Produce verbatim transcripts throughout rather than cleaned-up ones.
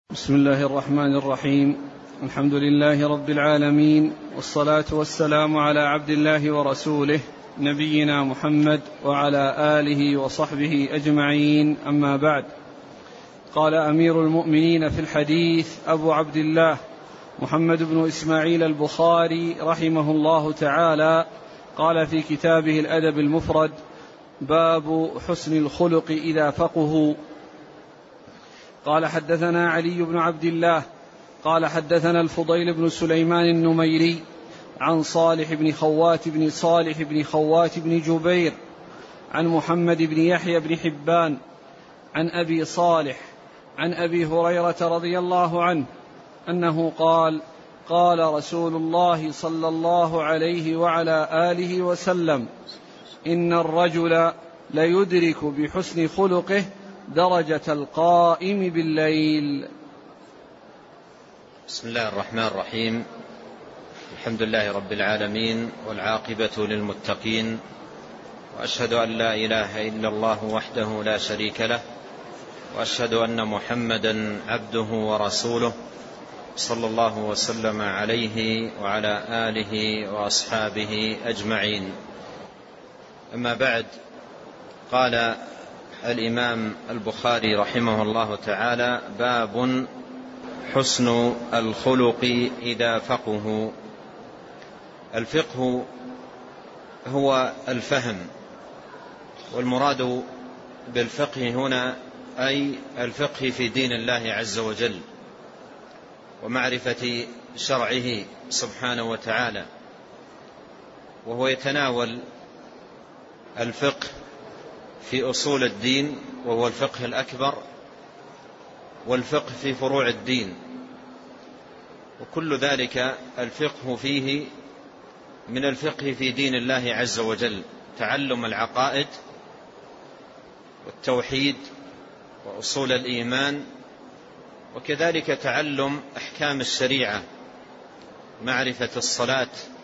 بسم الله الرحمن الرحيم. الحمد لله رب العالمين، والصلاة والسلام على عبد الله ورسوله نبينا محمد وعلى آله وصحبه أجمعين، أما بعد. قال أمير المؤمنين في الحديث أبو عبد الله محمد بن إسماعيل البخاري رحمه الله تعالى، قال في كتابه الأدب المفرد: باب حسن الخلق إذا فقهوا. قال حدثنا علي بن عبد الله قال حدثنا الفضيل بن سليمان النميري عن صالح بن خوات بن صالح بن خوات بن جبير عن محمد بن يحيى بن حبان عن أبي صالح عن أبي هريرة رضي الله عنه أنه قال: قال رسول الله صلى الله عليه وعلى آله وسلم: إن الرجل ليدرك بحسن خلقه درجة القائم بالليل. بسم الله الرحمن الرحيم. الحمد لله رب العالمين، والعاقبة للمتقين، وأشهد أن لا إله إلا الله وحده لا شريك له، وأشهد أن محمدا عبده ورسوله، صلى الله وسلم عليه وعلى آله وأصحابه أجمعين. أما بعد، قال الإمام البخاري رحمه الله تعالى: باب حسن الخلق إذا فقهوا. الفقه هو الفهم، والمراد بالفقه هنا أي الفقه في دين الله عز وجل ومعرفة شرعه سبحانه وتعالى، وهو يتناول الفقه في أصول الدين وهو الفقه الأكبر، والفقه في فروع الدين، وكل ذلك الفقه فيه من الفقه في دين الله عز وجل، تعلم العقائد والتوحيد وأصول الإيمان، وكذلك تعلم أحكام الشريعة، معرفة الصلاة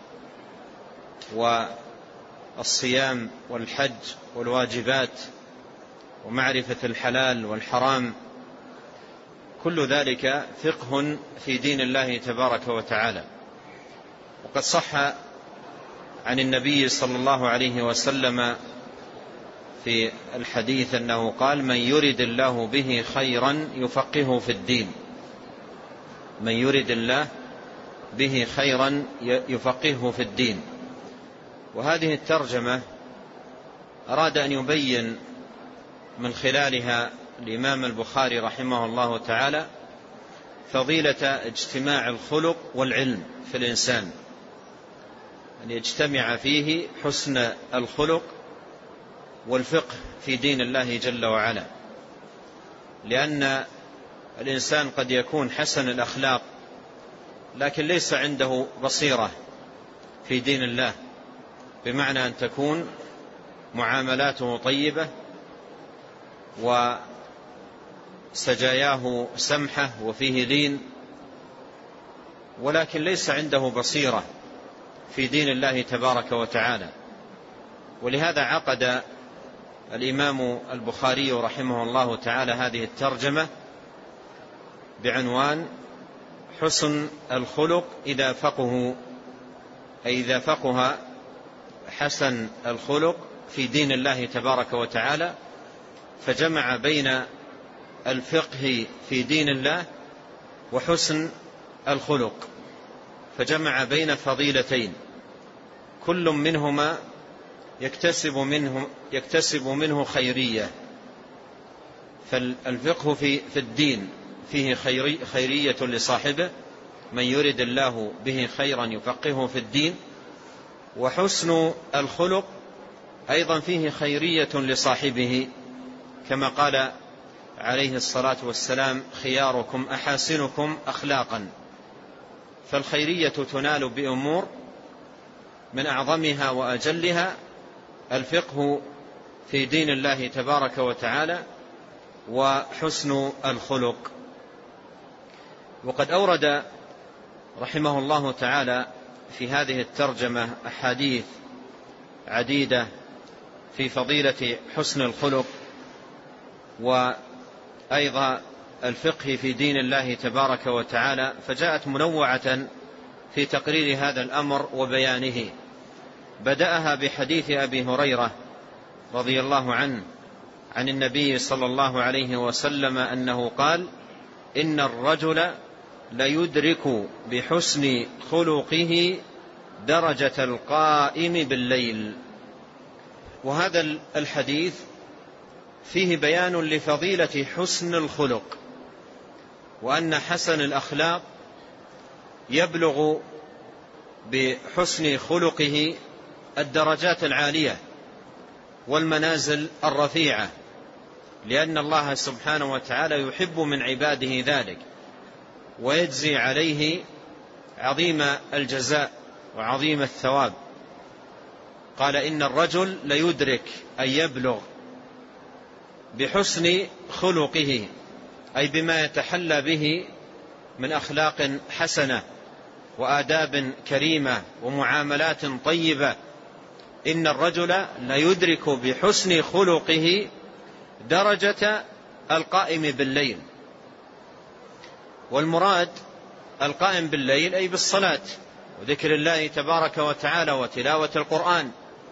والصيام والحج والواجبات، ومعرفة الحلال والحرام. كل ذلك فقه في دين الله تبارك وتعالى. وقد صح عن النبي صلى الله عليه وسلم في الحديث أنه قال: من يرد الله به خيرا يفقهه في الدين. من يرد الله به خيرا يفقهه في الدين. وهذه الترجمة أراد أن يبين من خلالها الإمام البخاري رحمه الله تعالى فضيلة اجتماع الخلق والعلم في الإنسان، أن يجتمع فيه حسن الخلق والفقه في دين الله جل وعلا، لأن الإنسان قد يكون حسن الأخلاق لكن ليس عنده بصيرة في دين الله، بمعنى أن تكون معاملاته طيبة وسجاياه سمحة وفيه لين، ولكن ليس عنده بصيرة في دين الله تبارك وتعالى. ولهذا عقد الإمام البخاري رحمه الله تعالى هذه الترجمة بعنوان: حسن الخلق إذا فقهوا، أي إذا فقه حسن الخلق في دين الله تبارك وتعالى، فجمع بين الفقه في دين الله وحسن الخلق، فجمع بين فضيلتين كل منهما يكتسب منه, يكتسب منه خيرية. فالفقه في, في الدين فيه خيري خيرية لصاحبه، من يرد الله به خيرا يفقهه في الدين. وحسن الخلق أيضا فيه خيرية لصاحبه، كما قال عليه الصلاة والسلام: خياركم أحاسنكم أخلاقا. فالخيرية تنال بأمور من أعظمها وأجلها الفقه في دين الله تبارك وتعالى وحسن الخلق. وقد أورد رحمه الله تعالى في هذه الترجمة أحاديث عديدة في فضيلة حسن الخلق، وأيضا الفقه في دين الله تبارك وتعالى، فجاءت منوعة في تقرير هذا الأمر وبيانه. بدأها بحديث أبي هريرة رضي الله عنه عن النبي صلى الله عليه وسلم أنه قال: إن الرجل ليدرك بحسن خلقه درجة القائم بالليل. وهذا الحديث فيه بيان لفضيلة حسن الخلق، وأن حسن الأخلاق يبلغ بحسن خلقه الدرجات العالية والمنازل الرفيعة، لأن الله سبحانه وتعالى يحب من عباده ذلك ويجزي عليه عظيم الجزاء وعظيم الثواب. قال: إن الرجل ليدرك أن يبلغ بحسن خلقه، أي بما يتحلى به من أخلاق حسنة وآداب كريمة ومعاملات طيبة. إن الرجل ليدرك بحسن خلقه درجة القائم بالليل. والمراد القائم بالليل أي بالصلاة وذكر الله تبارك وتعالى وتلاوة القرآن،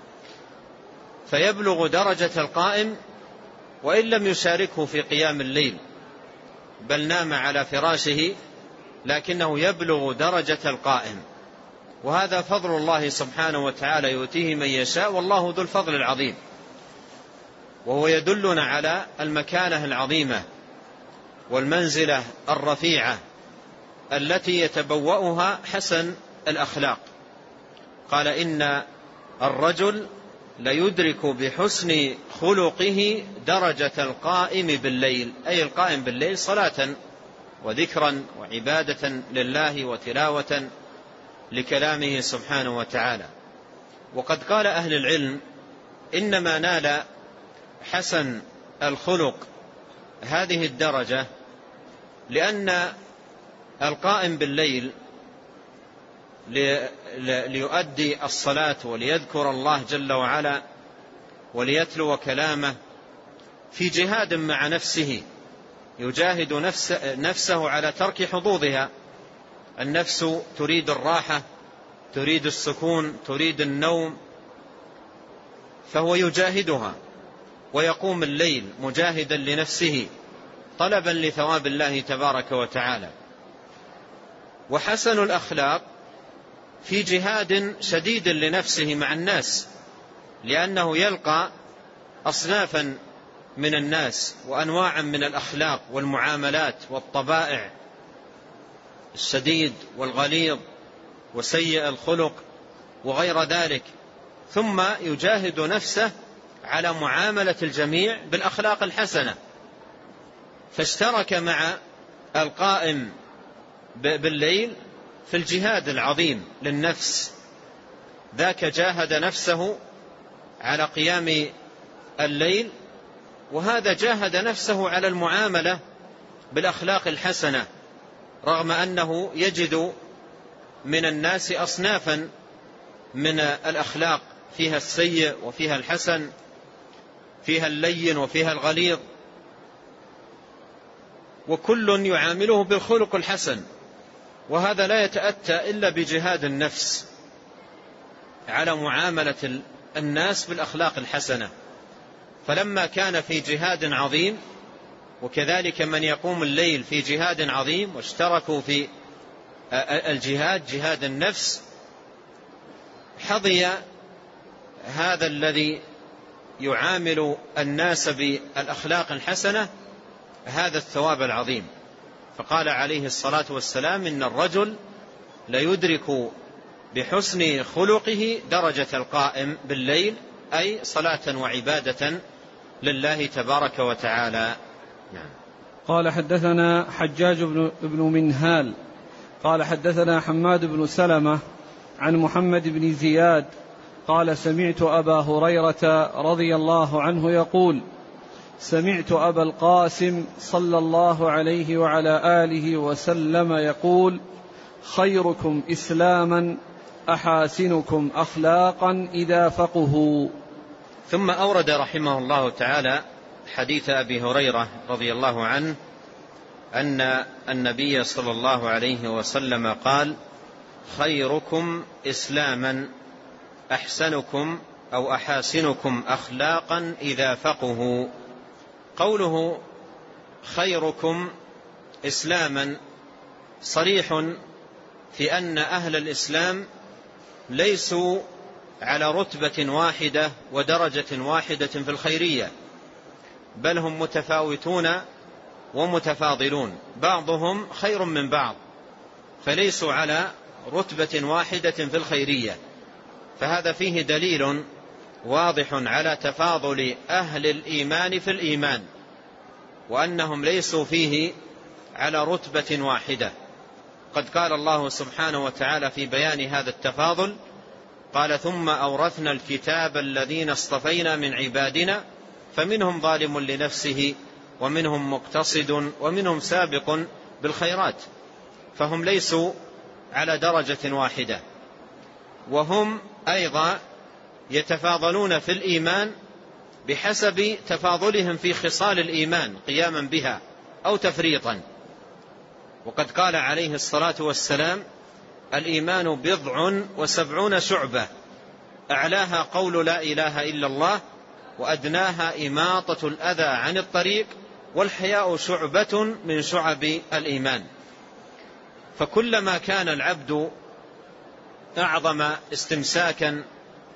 فيبلغ درجة القائم وإن لم يشاركه في قيام الليل بل نام على فراشه، لكنه يبلغ درجة القائم. وهذا فضل الله سبحانه وتعالى يؤتيه من يشاء، والله ذو الفضل العظيم. وهو يدلنا على المكانة العظيمة والمنزلة الرفيعة التي يتبوأها حسن الأخلاق. قال: إن الرجل ليدرك بحسن خلقه درجة القائم بالليل، أي القائم بالليل صلاة وذكرا وعبادة لله وتلاوة لكلامه سبحانه وتعالى. وقد قال أهل العلم: إنما نال حسن الخلق هذه الدرجة لأن القائم بالليل ليؤدي الصلاة وليذكر الله جل وعلا وليتلو كلامه في جهاد مع نفسه، يجاهد نفس نفسه على ترك حظوظها. النفس تريد الراحة، تريد السكون، تريد النوم، فهو يجاهدها ويقوم الليل مجاهدا لنفسه طلبا لثواب الله تبارك وتعالى. وحسن الأخلاق في جهاد شديد لنفسه مع الناس، لأنه يلقى أصنافا من الناس وأنواعا من الأخلاق والمعاملات والطبائع، الشديد والغليظ وسيء الخلق وغير ذلك، ثم يجاهد نفسه على معاملة الجميع بالأخلاق الحسنة. فاشترك مع القائم بالليل في الجهاد العظيم للنفس، ذاك جاهد نفسه على قيام الليل، وهذا جاهد نفسه على المعاملة بالأخلاق الحسنة، رغم أنه يجد من الناس أصنافا من الأخلاق فيها السيء وفيها الحسن، فيها اللين وفيها الغليظ، وكل يعامله بالخلق الحسن. وهذا لا يتأتى إلا بجهاد النفس على معاملة الناس بالأخلاق الحسنة. فلما كان في جهاد عظيم، وكذلك من يقوم الليل في جهاد عظيم، واشتركوا في الجهاد جهاد النفس، حظي هذا الذي يعامل الناس بالأخلاق الحسنة هذا الثواب العظيم. فقال عليه الصلاة والسلام: إن الرجل ليدرك بحسن خلقه درجة القائم بالليل، أي صلاة وعبادة لله تبارك وتعالى. نعم. قال: حدثنا حجاج بن منهال قال: حدثنا حماد بن سلمة عن محمد بن زياد قال: سمعت أبا هريرة رضي الله عنه يقول: سمعت أبا القاسم صلى الله عليه وعلى آله وسلم يقول: خيركم إسلاما أحاسنكم أخلاقا إذا فقهوا. ثم أورد رحمه الله تعالى حديث أبي هريرة رضي الله عنه أن النبي صلى الله عليه وسلم قال: خيركم إسلاما أحسنكم أو أحاسنكم أخلاقا إذا فقهوا. قوله خيركم إسلاما صريح في أن أهل الإسلام ليسوا على رتبة واحدة ودرجة واحدة في الخيرية، بل هم متفاوتون ومتفاضلون، بعضهم خير من بعض، فليسوا على رتبة واحدة في الخيرية. فهذا فيه دليل واضح على تفاضل أهل الإيمان في الإيمان، وأنهم ليسوا فيه على رتبة واحدة. قد قال الله سبحانه وتعالى في بيان هذا التفاضل: قال: ثم أورثنا الكتاب الذين اصطفينا من عبادنا فمنهم ظالم لنفسه ومنهم مقتصد ومنهم سابق بالخيرات. فهم ليسوا على درجة واحدة، وهم أيضا يتفاضلون في الإيمان بحسب تفاضلهم في خصال الإيمان قياما بها أو تفريطا. وقد قال عليه الصلاة والسلام: الإيمان بضع وسبعون شعبة، أعلاها قول لا إله إلا الله، وأدناها إماطة الأذى عن الطريق، والحياء شعبة من شعب الإيمان. فكلما كان العبد أعظم استمساكا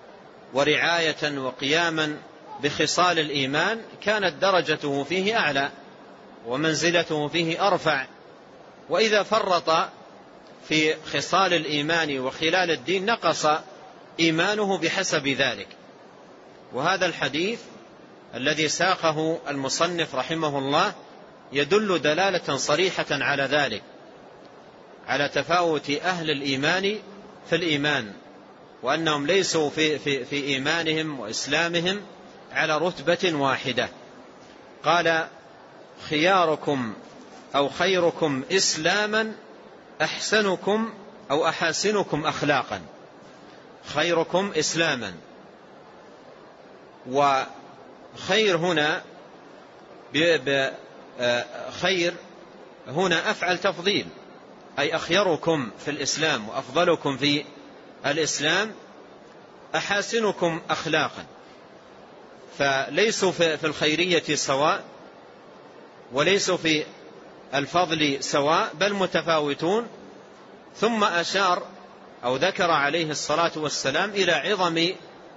ورعاية وقياما بخصال الإيمان كانت درجته فيه أعلى ومنزلته فيه أرفع. وإذا فرط في خصال الإيمان وخلال الدين نقص إيمانه بحسب ذلك. وهذا الحديث الذي ساقه المصنف رحمه الله يدل دلالة صريحة على ذلك، على تفاوت أهل الإيمان في الإيمان، وأنهم ليسوا في, في, في إيمانهم وإسلامهم على رتبة واحدة. قال: خياركم أو خيركم إسلاما أحسنكم أو أحاسنكم أخلاقا. خيركم إسلاما، وخير هنا خير هنا أفعل تفضيل، أي أخيركم في الإسلام وأفضلكم في الإسلام، أحاسنكم أخلاقا. فليسوا في الخيرية سواء، وليسوا في الفضل سواء، بل متفاوتون. ثم أشار أو ذكر عليه الصلاة والسلام إلى عظم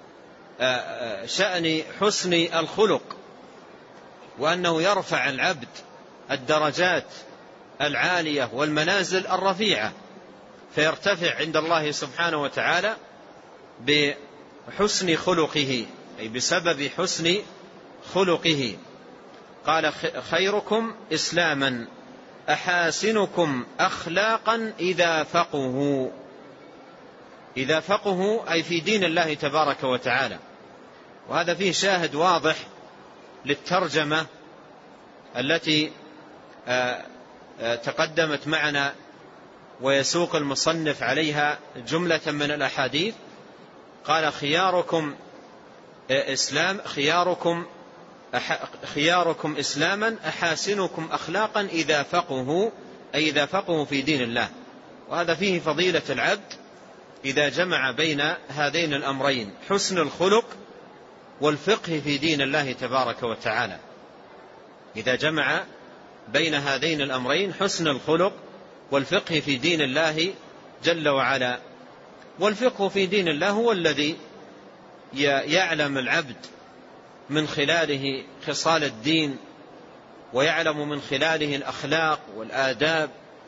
شأن حسن الخلق، وأنه يرفع العبد الدرجات العالية والمنازل الرفيعة، فيرتفع عند الله سبحانه وتعالى بحسن خلقه، أي بسبب حسن خلقه. قال: خيركم إسلاما أحاسنكم أخلاقا إذا فقهوا. إذا فقهوا أي في دين الله تبارك وتعالى. وهذا فيه شاهد واضح للترجمة التي تقدمت معنا، ويسوق المصنف عليها جملة من الأحاديث. قال: خياركم إسلام خياركم خياركم إسلاما أحاسنكم أخلاقا إذا فقهوا، أي إذا فقهوا في دين الله. وهذا فيه فضيلة العبد إذا جمع بين هذين الأمرين، حسن الخلق والفقه في دين الله تبارك وتعالى. إذا جمع بين هذين الأمرين، حسن الخلق والفقه في دين الله جل وعلا. والفقه في دين الله هو الذي يعلم العبد من خلاله خصال الدين، ويعلم من خلاله الأخلاق والآداب،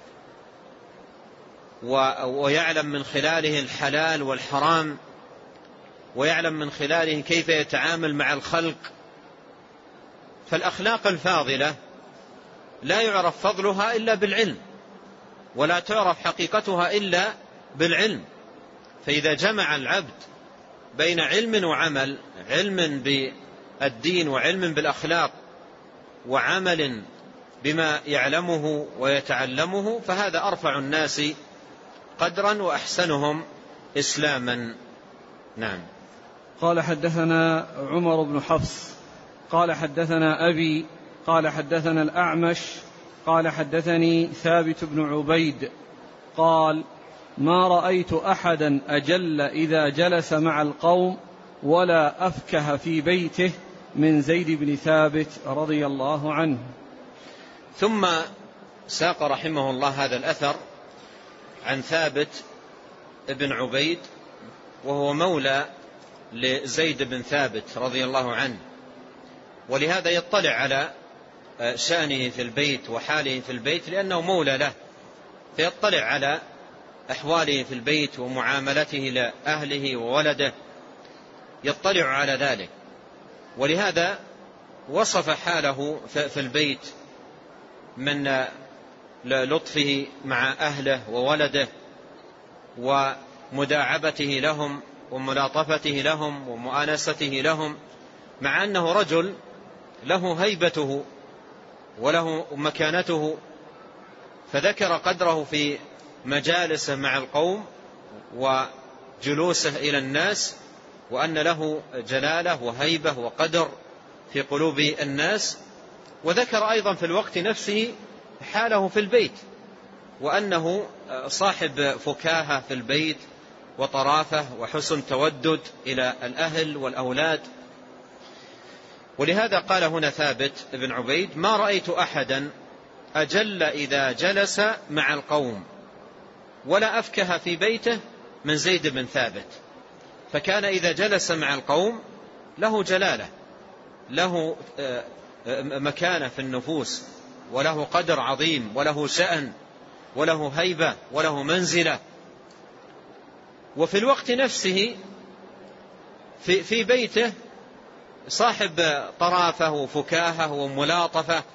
ويعلم من خلاله الحلال والحرام، ويعلم من خلاله كيف يتعامل مع الخلق. فالأخلاق الفاضلة لا يعرف فضلها إلا بالعلم، ولا تعرف حقيقتها إلا بالعلم. فإذا جمع العبد بين علم وعمل، علم بالدين وعلم بالأخلاق وعمل بما يعلمه ويتعلمه، فهذا أرفع الناس قدرا وأحسنهم إسلاما. نعم. قال: حدثنا عمر بن حفص قال: حدثنا أبي قال: حدثنا الأعمش قال حدثني ثابت بن عبيد قال ما رأيت أحدا أجل إذا جلس مع القوم ولا أفكه في بيته من زيد بن ثابت رضي الله عنه. ثم ساق رحمه الله هذا الأثر عن ثابت بن عبيد وهو مولى لزيد بن ثابت رضي الله عنه، ولهذا يطلع على شأنه في البيت وحاله في البيت لأنه مولى له، فيطلع على أحواله في البيت ومعاملته لأهله وولده، يطلع على ذلك. ولهذا وصف حاله في البيت من لطفه مع أهله وولده ومداعبته لهم وملاطفته لهم ومؤانسته لهم، مع أنه رجل له هيبته وله مكانته، فذكر قدره في مجالسه مع القوم وجلوسه إلى الناس، وأن له جلالة وهيبة وقدر في قلوب الناس. وذكر أيضا في الوقت نفسه حاله في البيت، وأنه صاحب فكاهة في البيت وطرافة وحسن تودد إلى الأهل والأولاد. ولهذا قال هنا ثابت بن عبيد ما رأيت أحدا أجل إذا جلس مع القوم ولا أفكه في بيته من زيد بن ثابت. فكان إذا جلس مع القوم له جلالة، له مكانة في النفوس، وله قدر عظيم، وله شأن، وله هيبة، وله منزلة. وفي الوقت نفسه في, في بيته صاحب طرافة وفكاهة وملاطفة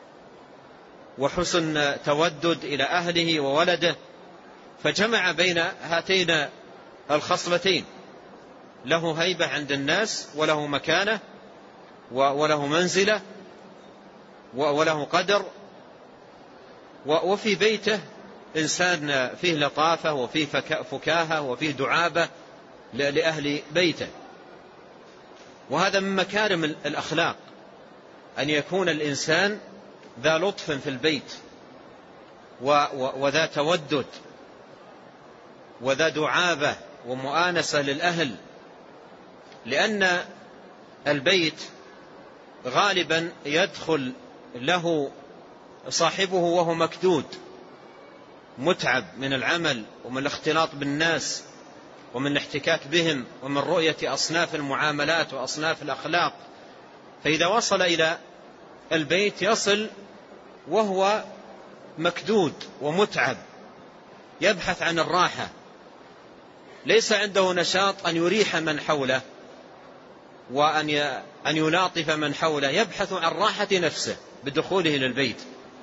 وحسن تودد إلى أهله وولده، فجمع بين هاتين الخصلتين، له هيبة عند الناس وله مكانة وله منزلة وله قدر، وفي بيته إنسان فيه لطافة وفيه فكاهة وفيه دعابة لأهل بيته. وهذا من مكارم الأخلاق أن يكون الإنسان ذا لطف في البيت وذا تودد وذا دعابة ومؤانسة للأهل، لأن البيت غالبا يدخل له صاحبه وهو مكدود متعب من العمل ومن الاختلاط بالناس ومن الاحتكاك بهم ومن رؤية أصناف المعاملات وأصناف الأخلاق. فإذا وصل إلى البيت يصل وهو مكدود ومتعب، يبحث عن الراحة، ليس عنده نشاط أن يريح من حوله وأن أن يلاطف من حوله، يبحث عن راحة نفسه بدخوله للبيت.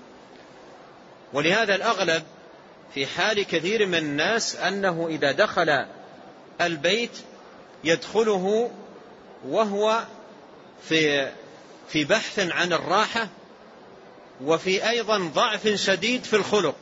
ولهذا الأغلب في حال كثير من الناس أنه إذا دخل البيت يدخله وهو في في بحث عن الراحة، وفي أيضا ضعف شديد في الخلق،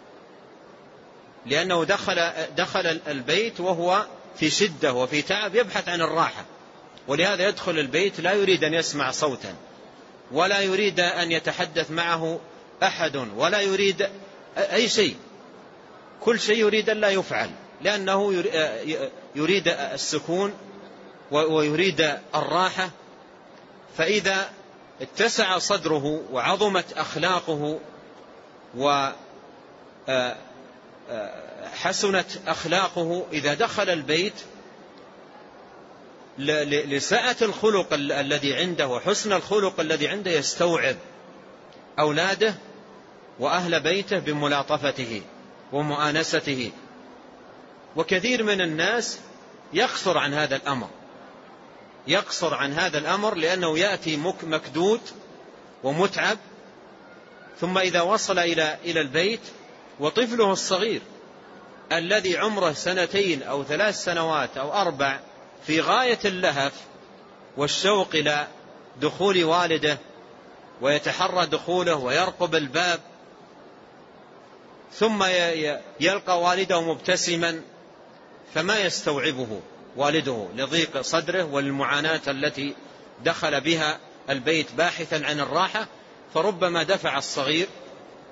لأنه دخل دخل البيت وهو في شدة وفي تعب يبحث عن الراحة. ولهذا يدخل البيت لا يريد أن يسمع صوتا، ولا يريد أن يتحدث معه أحد، ولا يريد أي شيء، كل شيء يريد أن لا يفعل، لأنه يريد السكون ويريد الراحة. فإذا اتسع صدره وعظمت أخلاقه وحسنت أخلاقه، إذا دخل البيت لسعة الخلق الذي عنده وحسن الخلق الذي عنده يستوعب أولاده وأهل بيته بملاطفته ومؤانسته. وكثير من الناس يقصر عن هذا الأمر، يقصر عن هذا الأمر لأنه يأتي مكدود ومتعب، ثم إذا وصل إلى إلى البيت وطفله الصغير الذي عمره سنتين أو ثلاث سنوات أو أربع في غاية اللهف والشوق إلى دخول والده ويتحرى دخوله ويرقب الباب، ثم يلقى والده مبتسما فما يستوعبه والده لضيق صدره والمعاناة التي دخل بها البيت باحثا عن الراحة، فربما دفع الصغير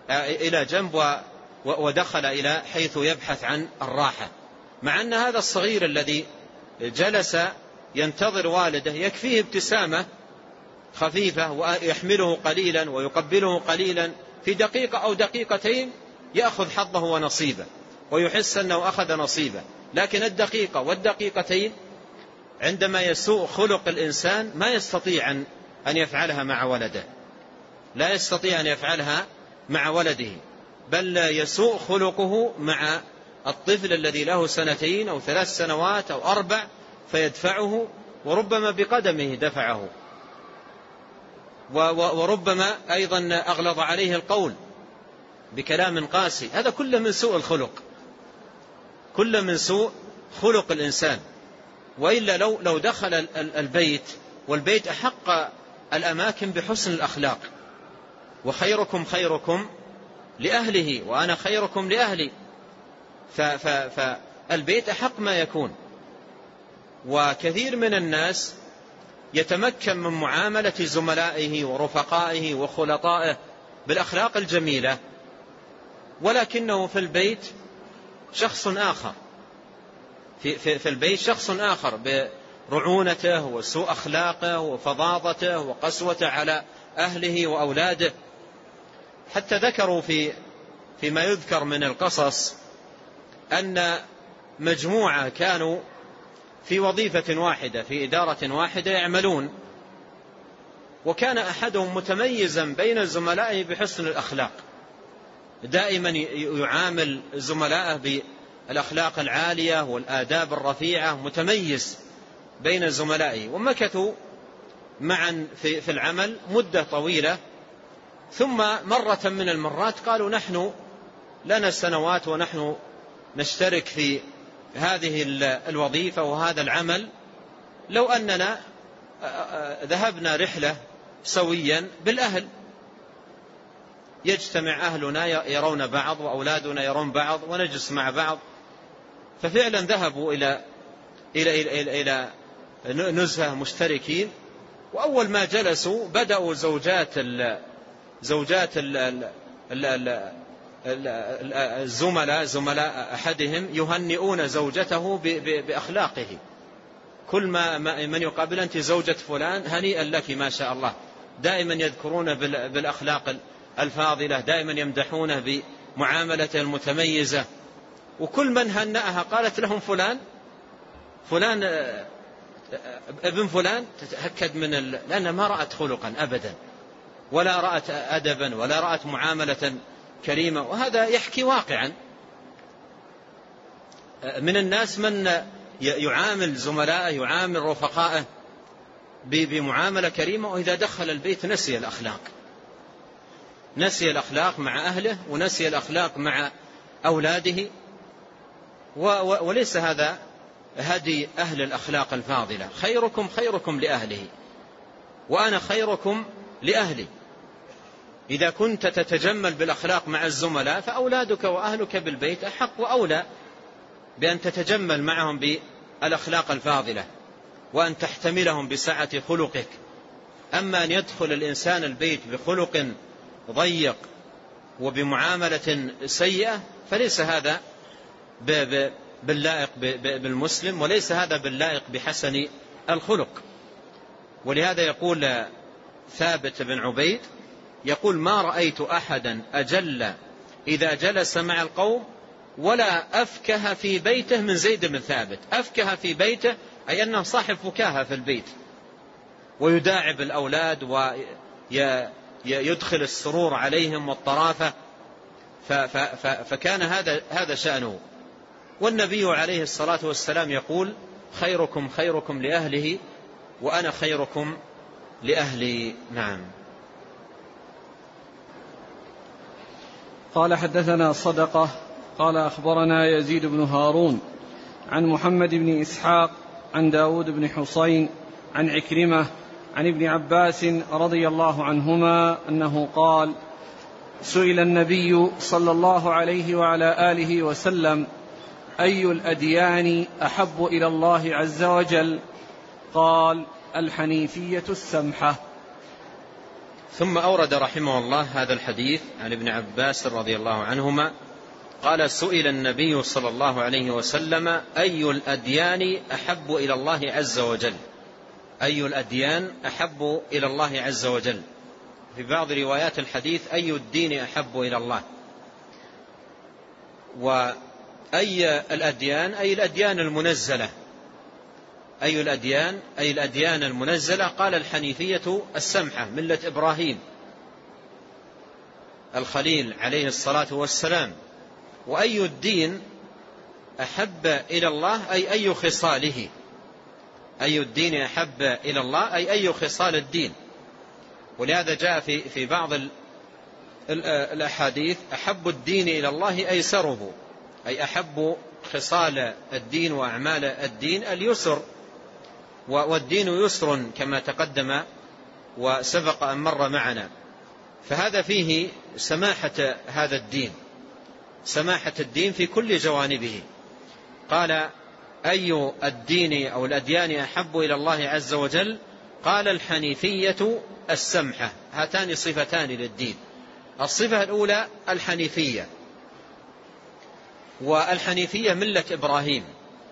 إلى جنب ودخل إلى حيث يبحث عن الراحة، مع أن هذا الصغير الذي جلس ينتظر والده يكفيه ابتسامة خفيفة ويحمله قليلا ويقبله قليلا، في دقيقة أو دقيقتين يأخذ حظه ونصيبه ويحس أنه أخذ نصيبه. لكن الدقيقة والدقيقتين عندما يسوء خلق الإنسان ما يستطيع أن يفعلها مع ولده، لا يستطيع أن يفعلها مع ولده، بل يسوء خلقه مع الطفل الذي له سنتين أو ثلاث سنوات أو أربع فيدفعه، وربما بقدمه دفعه، وربما أيضا أغلظ عليه القول بكلام قاسي. هذا كله من سوء الخلق، كله من سوء خلق الإنسان. وإلا لو لو دخل البيت، والبيت أحق الأماكن بحسن الأخلاق، وخيركم خيركم لأهله وأنا خيركم لأهلي، فالبيت أحق ما يكون. وكثير من الناس يتمكن من معاملة زملائه ورفقائه وخلطائه بالأخلاق الجميلة، ولكنه في البيت شخص آخر، في, في, في البيت شخص آخر برعونته وسوء أخلاقه وفظاظته وقسوته على أهله وأولاده. حتى ذكروا في فيما يذكر من القصص أن مجموعة كانوا في وظيفة واحدة في إدارة واحدة يعملون، وكان أحدهم متميزا بين زملائه بحسن الأخلاق، دائما يعامل زملائه بالأخلاق العالية والآداب الرفيعة، متميز بين زملائه. ومكثوا معا في, في العمل مدة طويلة، ثم مرة من المرات قالوا نحن لنا سنوات ونحن نشترك في هذه الوظيفة وهذا العمل، لو أننا ذهبنا رحلة سويا بالأهل، يجتمع أهلنا يرون بعض وأولادنا يرون بعض ونجلس مع بعض. ففعلا ذهبوا إلى إلى إلى, إلى نزهة مشتركين، وأول ما جلسوا بدأوا زوجات ال زوجات ال ال ال الزملاء زملاء أحدهم يهنئون زوجته بأخلاقه، كل ما من يقابل أنت زوجة فلان هنيئا لك ما شاء الله، دائما يذكرونه بالأخلاق الفاضلة، دائما يمدحونه بمعاملته المتميزة. وكل من هنأها قالت لهم فلان فلان ابن فلان تتأكد من ال... لأن ما رأت خلقا أبدا، ولا رأت أدبا، ولا رأت معاملة كريمة. وهذا يحكي واقعا من الناس من يعامل زملائه يعامل رفقائه بمعاملة كريمة، وإذا دخل البيت نسي الأخلاق، نسي الأخلاق مع أهله ونسي الأخلاق مع أولاده. وليس هذا هدي أهل الأخلاق الفاضلة. خيركم خيركم لأهله وأنا خيركم لأهلي. إذا كنت تتجمل بالأخلاق مع الزملاء فأولادك وأهلك بالبيت أحق وأولى بأن تتجمل معهم بالأخلاق الفاضلة وأن تحتملهم بسعة خلقك. أما أن يدخل الإنسان البيت بخلق ضيق وبمعاملة سيئة فليس هذا باللائق بالمسلم، وليس هذا باللائق بحسن الخلق. ولهذا يقول ثابت بن عبيد يقول ما رأيت أحدا أجل إذا جلس مع القوم ولا أفكه في بيته من زيد بن ثابت. أفكه في بيته أي أنه صاحب فكاهة في البيت، ويداعب الأولاد ويدخل السرور عليهم والطرافة، فكان هذا هذا شأنه. والنبي عليه الصلاة والسلام يقول خيركم خيركم لأهله وأنا خيركم لأهلي. نعم. قال حدثنا صدقة قال أخبرنا يزيد بن هارون عن محمد بن إسحاق عن داود بن حسين عن عكرمة عن ابن عباس رضي الله عنهما أنه قال سئل النبي صلى الله عليه وعلى آله وسلم أي الأديان أحب إلى الله عز وجل؟ قال الحنيفية السمحة. ثم أورد رحمه الله هذا الحديث عن ابن عباس رضي الله عنهما قال: سئل النبي صلى الله عليه وسلم: أي الأديان أحب إلى الله عز وجل؟ أي الأديان أحب إلى الله عز وجل؟ في بعض روايات الحديث: أي الدين أحب إلى الله؟ وأي الأديان أي الأديان المنزلة. أي الأديان أي الأديان المنزلة. قال: الحنيفية السمحة ملة إبراهيم الخليل عليه الصلاة والسلام. وأي الدين أحب إلى الله أي أي خصاله. أي الدين أحب إلى الله أي أي خصال الدين. ولهذا جاء في في بعض الأحاديث: أحب الدين إلى الله أيسره، أي أحب خصال الدين وأعمال الدين اليسر، والدين يسر كما تقدم وسبق أن مر معنا. فهذا فيه سماحة هذا الدين، سماحة الدين في كل جوانبه. قال: أي الدين أو الأديان أحب إلى الله عز وجل؟ قال: الحنيفية السمحة. هاتان صفتان للدين. الصفة الأولى الحنيفية، والحنيفية ملة إبراهيم.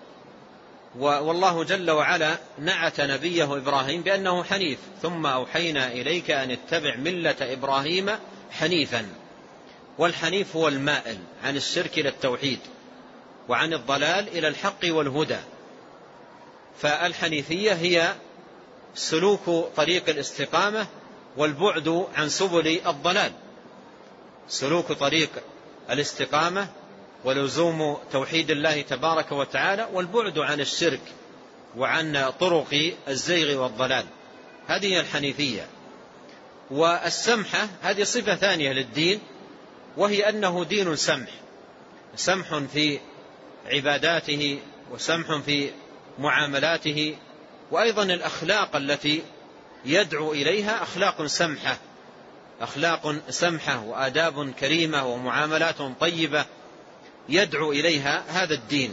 والله جل وعلا نعت نبيه إبراهيم بأنه حنيف: ثم أوحينا إليك أن اتبع ملة إبراهيم حنيفا. والحنيف هو المائل عن الشرك إلى التوحيد، وعن الضلال إلى الحق والهدى. فالحنيفية هي سلوك طريق الاستقامة والبعد عن سبل الضلال. سلوك طريق الاستقامة ولزوم توحيد الله تبارك وتعالى، والبعد عن الشرك وعن طرق الزيغ والضلال. هذه الحنيفية. والسمحة هذه صفة ثانية للدين، وهي أنه دين سمح، سمح في عباداته وسمح في معاملاته، وأيضا الأخلاق التي يدعو إليها أخلاق سمحة، أخلاق سمحة وآداب كريمة ومعاملات طيبة يدعو إليها هذا الدين.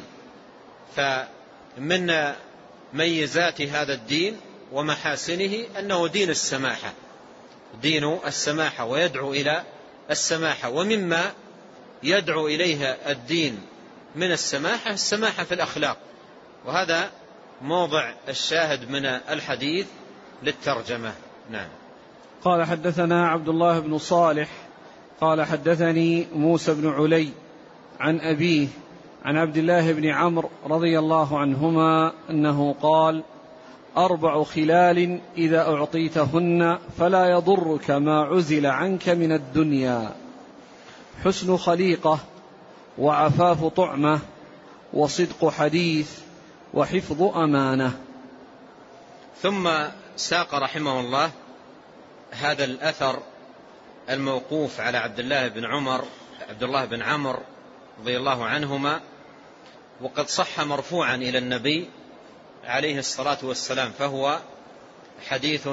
فمن ميزات هذا الدين ومحاسنه أنه دين السماحة، دين السماحة ويدعو إلى السماحة. ومما يدعو إليها الدين من السماحة السماحة في الأخلاق. وهذا موضع الشاهد من الحديث للترجمة. نعم. قال: حدثنا عبد الله بن صالح قال: حدثني موسى بن علي عن أبيه عن عبد الله بن عمرو رضي الله عنهما أنه قال: أربع خلال إذا أعطيتهن فلا يضرك ما عزل عنك من الدنيا: حسن خليقة، وعفاف طعمة، وصدق حديث، وحفظ أمانة. ثم ساق رحمه الله هذا الأثر الموقوف على عبد الله بن عمر عبد الله بن عمرو رضي الله عنهما، وقد صح مرفوعا إلى النبي عليه الصلاة والسلام، فهو حديث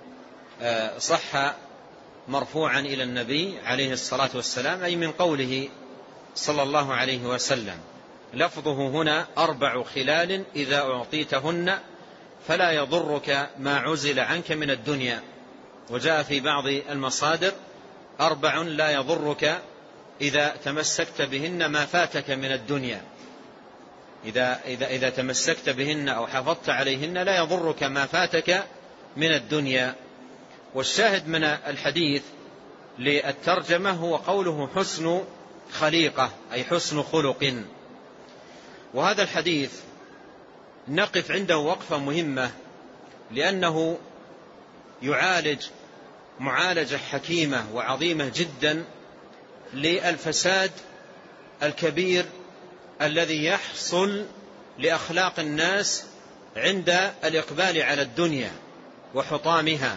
صح مرفوعا إلى النبي عليه الصلاة والسلام، أي من قوله صلى الله عليه وسلم. لفظه هنا: أربع خلال إذا أعطيتهن فلا يضرك ما عزل عنك من الدنيا. وجاء في بعض المصادر: أربع لا يضرك إذا تمسكت بهن ما فاتك من الدنيا. إذا, إذا, إذا تمسكت بهن أو حافظت عليهن لا يضرك ما فاتك من الدنيا. والشاهد من الحديث للترجمة هو قوله: حسن خليقة، أي حسن خلق. وهذا الحديث نقف عنده وقفة مهمة، لأنه يعالج معالجة حكيمة وعظيمة جدا للفساد الكبير الذي يحصل لأخلاق الناس عند الإقبال على الدنيا وحطامها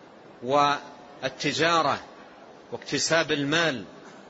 والتجارة واكتساب المال.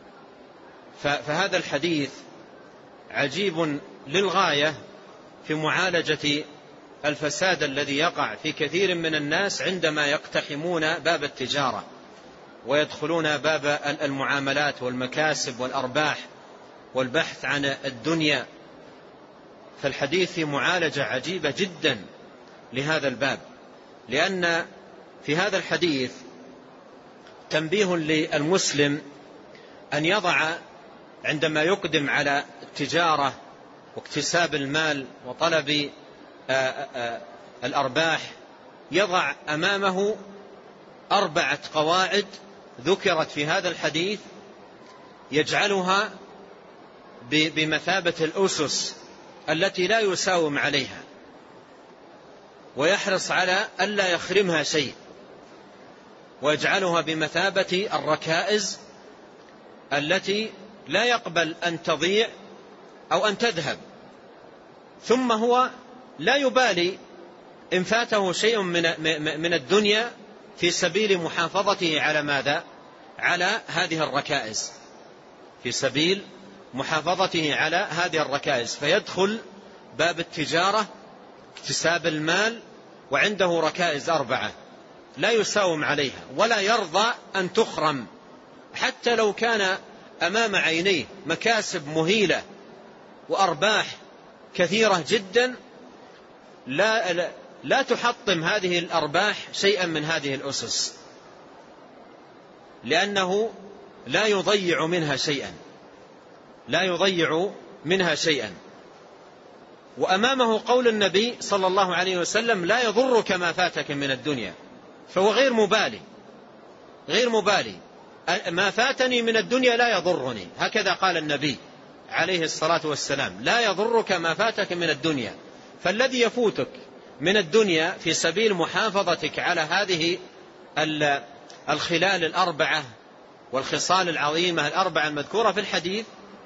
فهذا الحديث عجيب للغاية في معالجة الفساد الذي يقع في كثير من الناس عندما يقتحمون باب التجارة ويدخلون باب المعاملات والمكاسب والأرباح والبحث عن الدنيا. فالحديث في معالجة عجيبة جدا لهذا الباب، لأن في هذا الحديث تنبيه للمسلم أن يضع عندما يقدم على التجارة واكتساب المال وطلب الأرباح يضع أمامه أربعة قواعد ذكرت في هذا الحديث يجعلها بمثابة الأسس التي لا يساوم عليها، ويحرص على ألا يخرمها شيء، ويجعلها بمثابة الركائز التي لا يقبل أن تضيع أو أن تذهب. ثم هو لا يبالي إن فاته شيء من الدنيا في سبيل محافظته على ماذا؟ على هذه الركائز، في سبيل محافظته على هذه الركائز، فيدخل باب التجارة اكتساب المال وعنده ركائز أربعة لا يساوم عليها ولا يرضى أن تخرم، حتى لو كان أمام عينيه مكاسب مهيلة وأرباح كثيرة جدا لا, لا, لا تحطم هذه الأرباح شيئا من هذه الأسس، لأنه لا يضيع منها شيئا لا يضيع منها شيئا. وأمامه قول النبي صلى الله عليه وسلم لا يضرك ما فاتك من الدنيا، فهو غير مبالي غير مبالي ما فاتني من الدنيا لا يضرني، هكذا قال النبي عليه الصلاة والسلام، لا يضرك ما فاتك من الدنيا. فالذي يفوتك من الدنيا في سبيل محافظتك على هذه الخلال الأربعة والخصال العظيمة الأربعة المذكورة في الحديث،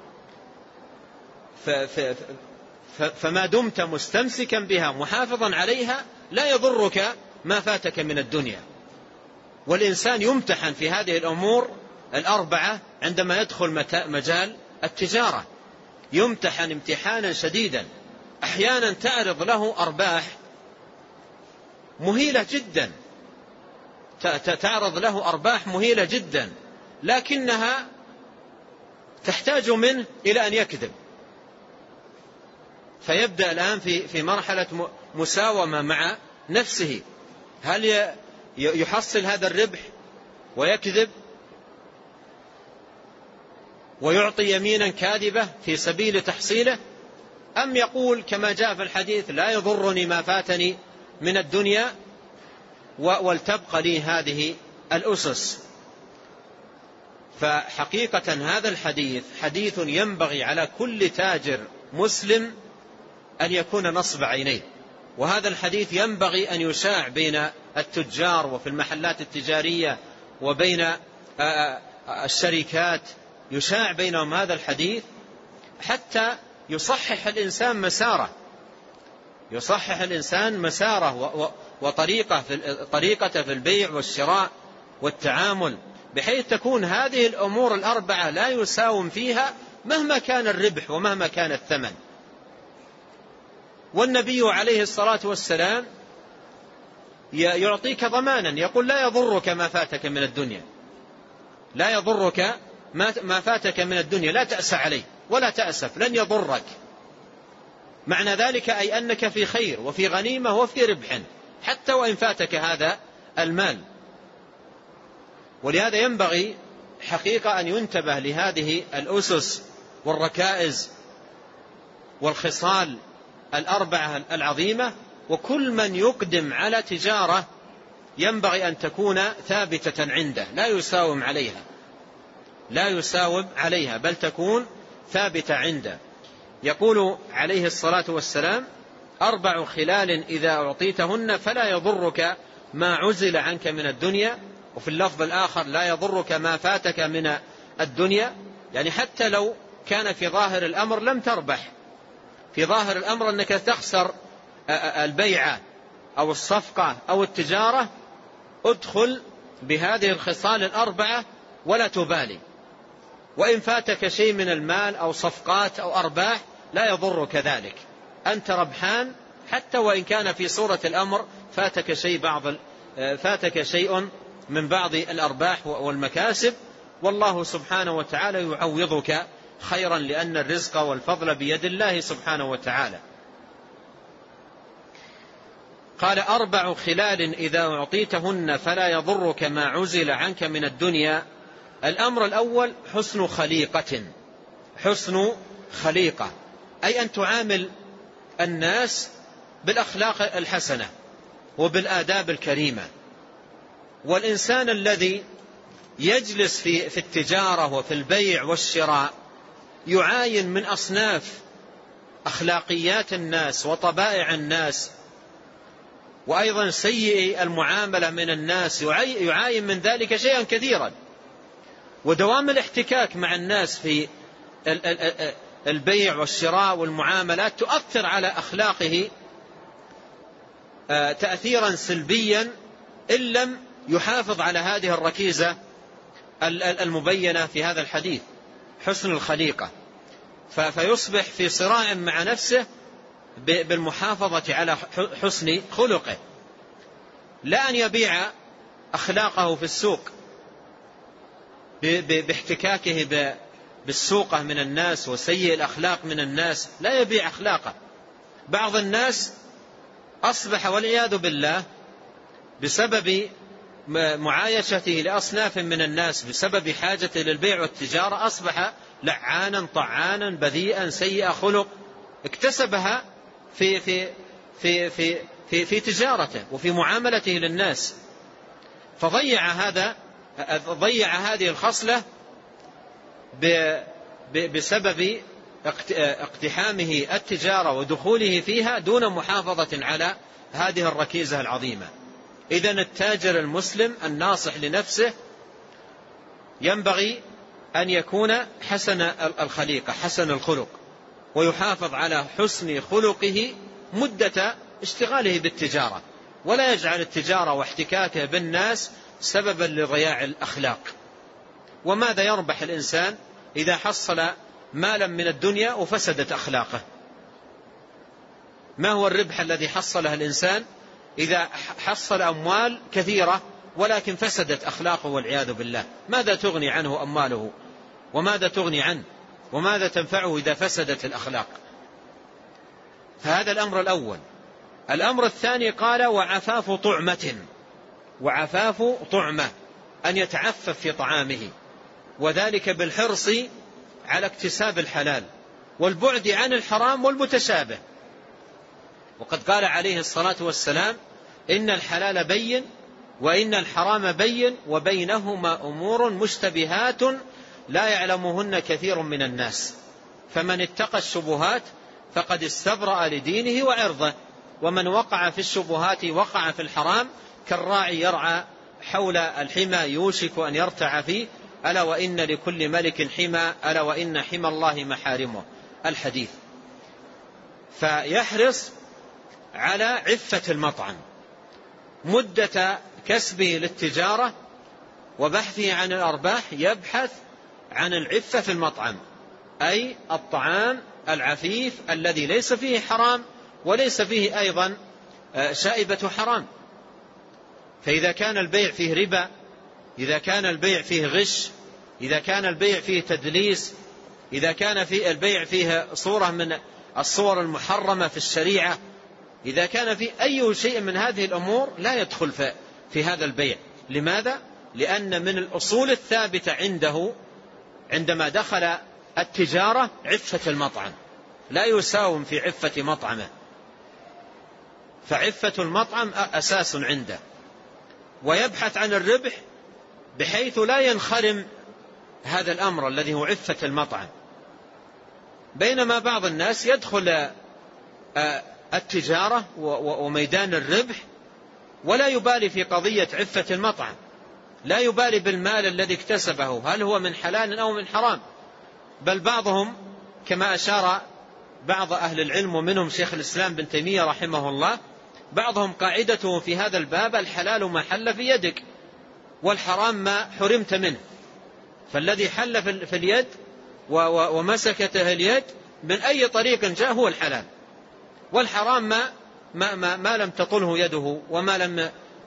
فما دمت مستمسكا بها محافظا عليها لا يضرك ما فاتك من الدنيا. والإنسان يمتحن في هذه الأمور الأربعة عندما يدخل مجال التجارة، يمتحن امتحانا شديدا، أحيانا تعرض له أرباح مهيلة جدا تعرض له أرباح مهيلة جدا لكنها تحتاج منه إلى أن يكذب، فيبدأ الآن في في مرحلة مساومة مع نفسه، هل يحصل هذا الربح ويكذب ويعطي يمينا كاذبة في سبيل تحصيله، أم يقول كما جاء في الحديث لا يضرني ما فاتني من الدنيا ولتبقى لي هذه الأسس. فحقيقة هذا الحديث حديث ينبغي على كل تاجر مسلم أن يكون نصب عينيه، وهذا الحديث ينبغي أن يشاع بين التجار وفي المحلات التجارية وبين الشركات، يشاع بينهم هذا الحديث حتى يصحح الإنسان مساره يصحح الإنسان مساره وطريقة في طريقته في البيع والشراء والتعامل، بحيث تكون هذه الأمور الأربعة لا يساوم فيها مهما كان الربح ومهما كان الثمن. والنبي عليه الصلاة والسلام يعطيك ضمانا، يقول لا يضرك ما فاتك من الدنيا لا يضرك ما فاتك من الدنيا لا تأس عليه ولا تأسف، لن يضرك. معنى ذلك أي أنك في خير وفي غنيمة وفي ربح حتى وإن فاتك هذا المال. ولهذا ينبغي حقيقة أن ينتبه لهذه الأسس والركائز والخصال الأربعة العظيمة، وكل من يقدم على تجارة ينبغي أن تكون ثابتة عنده لا يساوم عليها لا يساوم عليها بل تكون ثابتة عنده. يقول عليه الصلاة والسلام أربع خلال إذا أعطيتهن فلا يضرك ما عزل عنك من الدنيا، وفي اللفظ الآخر لا يضرك ما فاتك من الدنيا، يعني حتى لو كان في ظاهر الأمر لم تربح، في ظاهر الأمر أنك تخسر البيعة أو الصفقة أو التجارة، ادخل بهذه الخصال الأربعة ولا تبالي، وإن فاتك شيء من المال أو صفقات أو أرباح لا يضرك ذلك، أنت ربحان حتى وإن كان في صورة الأمر فاتك شيء بعض فاتك شيء من بعض الأرباح والمكاسب، والله سبحانه وتعالى يعوضك خيرا، لأن الرزق والفضل بيد الله سبحانه وتعالى. قال أربع خلال إذا أعطيتهن فلا يضرك ما عزل عنك من الدنيا. الأمر الأول حسن خليقة، حسن خليقة أي أن تعامل الناس بالأخلاق الحسنة وبالآداب الكريمة. والإنسان الذي يجلس في, في التجارة وفي البيع والشراء يعاين من أصناف أخلاقيات الناس وطبائع الناس، وأيضا سيء المعاملة من الناس، يعاين من ذلك شيئا كثيرا. ودوام الاحتكاك مع الناس في البيع والشراء والمعاملات تؤثر على أخلاقه تأثيرا سلبيا إن لم يحافظ على هذه الركيزة المبينة في هذا الحديث، حسن الخليقة، فيصبح في صراع مع نفسه بالمحافظة على حسن خلقه، لا أن يبيع أخلاقه في السوق باحتكاكه بالسوقة من الناس وسيء الأخلاق من الناس، لا يبيع أخلاقه. بعض الناس أصبح والعياذ بالله بسبب معايشته لأصناف من الناس، بسبب حاجته للبيع والتجارة، أصبح لعانا طعانا بذيئا سيء خلق، اكتسبها في في في في في, في تجارته وفي معاملته للناس، فضيع هذا ضيع هذه الخصلة بسبب اقتحامه التجارة ودخوله فيها دون محافظة على هذه الركيزة العظيمة. إذن التاجر المسلم الناصح لنفسه ينبغي أن يكون حسن الخليقة حسن الخلق، ويحافظ على حسن خلقه مدة اشتغاله بالتجارة، ولا يجعل التجارة واحتكاكه بالناس سببا لضياع الأخلاق. وماذا يربح الإنسان إذا حصل مالا من الدنيا وفسدت أخلاقه؟ ما هو الربح الذي حصله الإنسان إذا حصل أموال كثيرة ولكن فسدت أخلاقه والعياذ بالله؟ ماذا تغني عنه أمواله؟ وماذا تغني عنه؟ وماذا تنفعه إذا فسدت الأخلاق؟ فهذا الأمر الأول. الأمر الثاني قال وعفاف طعمة، وعفاف طعمة أن يتعفف في طعامه، وذلك بالحرص على اكتساب الحلال والبعد عن الحرام والمتشابه. وقد قال عليه الصلاة والسلام إن الحلال بين وإن الحرام بين وبينهما أمور مشتبهات لا يعلمهن كثير من الناس، فمن اتقى الشبهات فقد استبرأ لدينه وعرضه، ومن وقع في الشبهات وقع في الحرام كالراعي يرعى حول الحمى يوشك أن يرتع فيه، ألا وإن لكل ملك حمى ألا وإن حمى الله محارمه، الحديث. فيحرص على عفة المطعم مدة كسبه للتجارة وبحثه عن الأرباح، يبحث عن العفة في المطعم، أي الطعام العفيف الذي ليس فيه حرام وليس فيه أيضا شائبة حرام. فإذا كان البيع فيه ربا، إذا كان البيع فيه غش، إذا كان البيع فيه تدليس، إذا كان فيه البيع فيه صورة من الصور المحرمة في الشريعة، إذا كان فيه أي شيء من هذه الأمور لا يدخل في, في هذا البيع. لماذا؟ لأن من الأصول الثابتة عنده عندما دخل التجارة عفة المطعم، لا يساوم في عفة مطعمه، فعفة المطعم أساس عنده، ويبحث عن الربح بحيث لا ينخرم هذا الأمر الذي هو عفة المطعم. بينما بعض الناس يدخل التجارة وميدان الربح ولا يبالي في قضية عفة المطعم، لا يبالي بالمال الذي اكتسبه هل هو من حلال أو من حرام. بل بعضهم كما أشار بعض أهل العلم ومنهم شيخ الإسلام بن تيمية رحمه الله، بعضهم قاعدته في هذا الباب الحلال ما حل في يدك والحرام ما حرمت منه، فالذي حل في اليد ومسكته اليد من أي طريق جاء هو الحلال، والحرام ما, ما, ما, ما لم تطله يده وما لم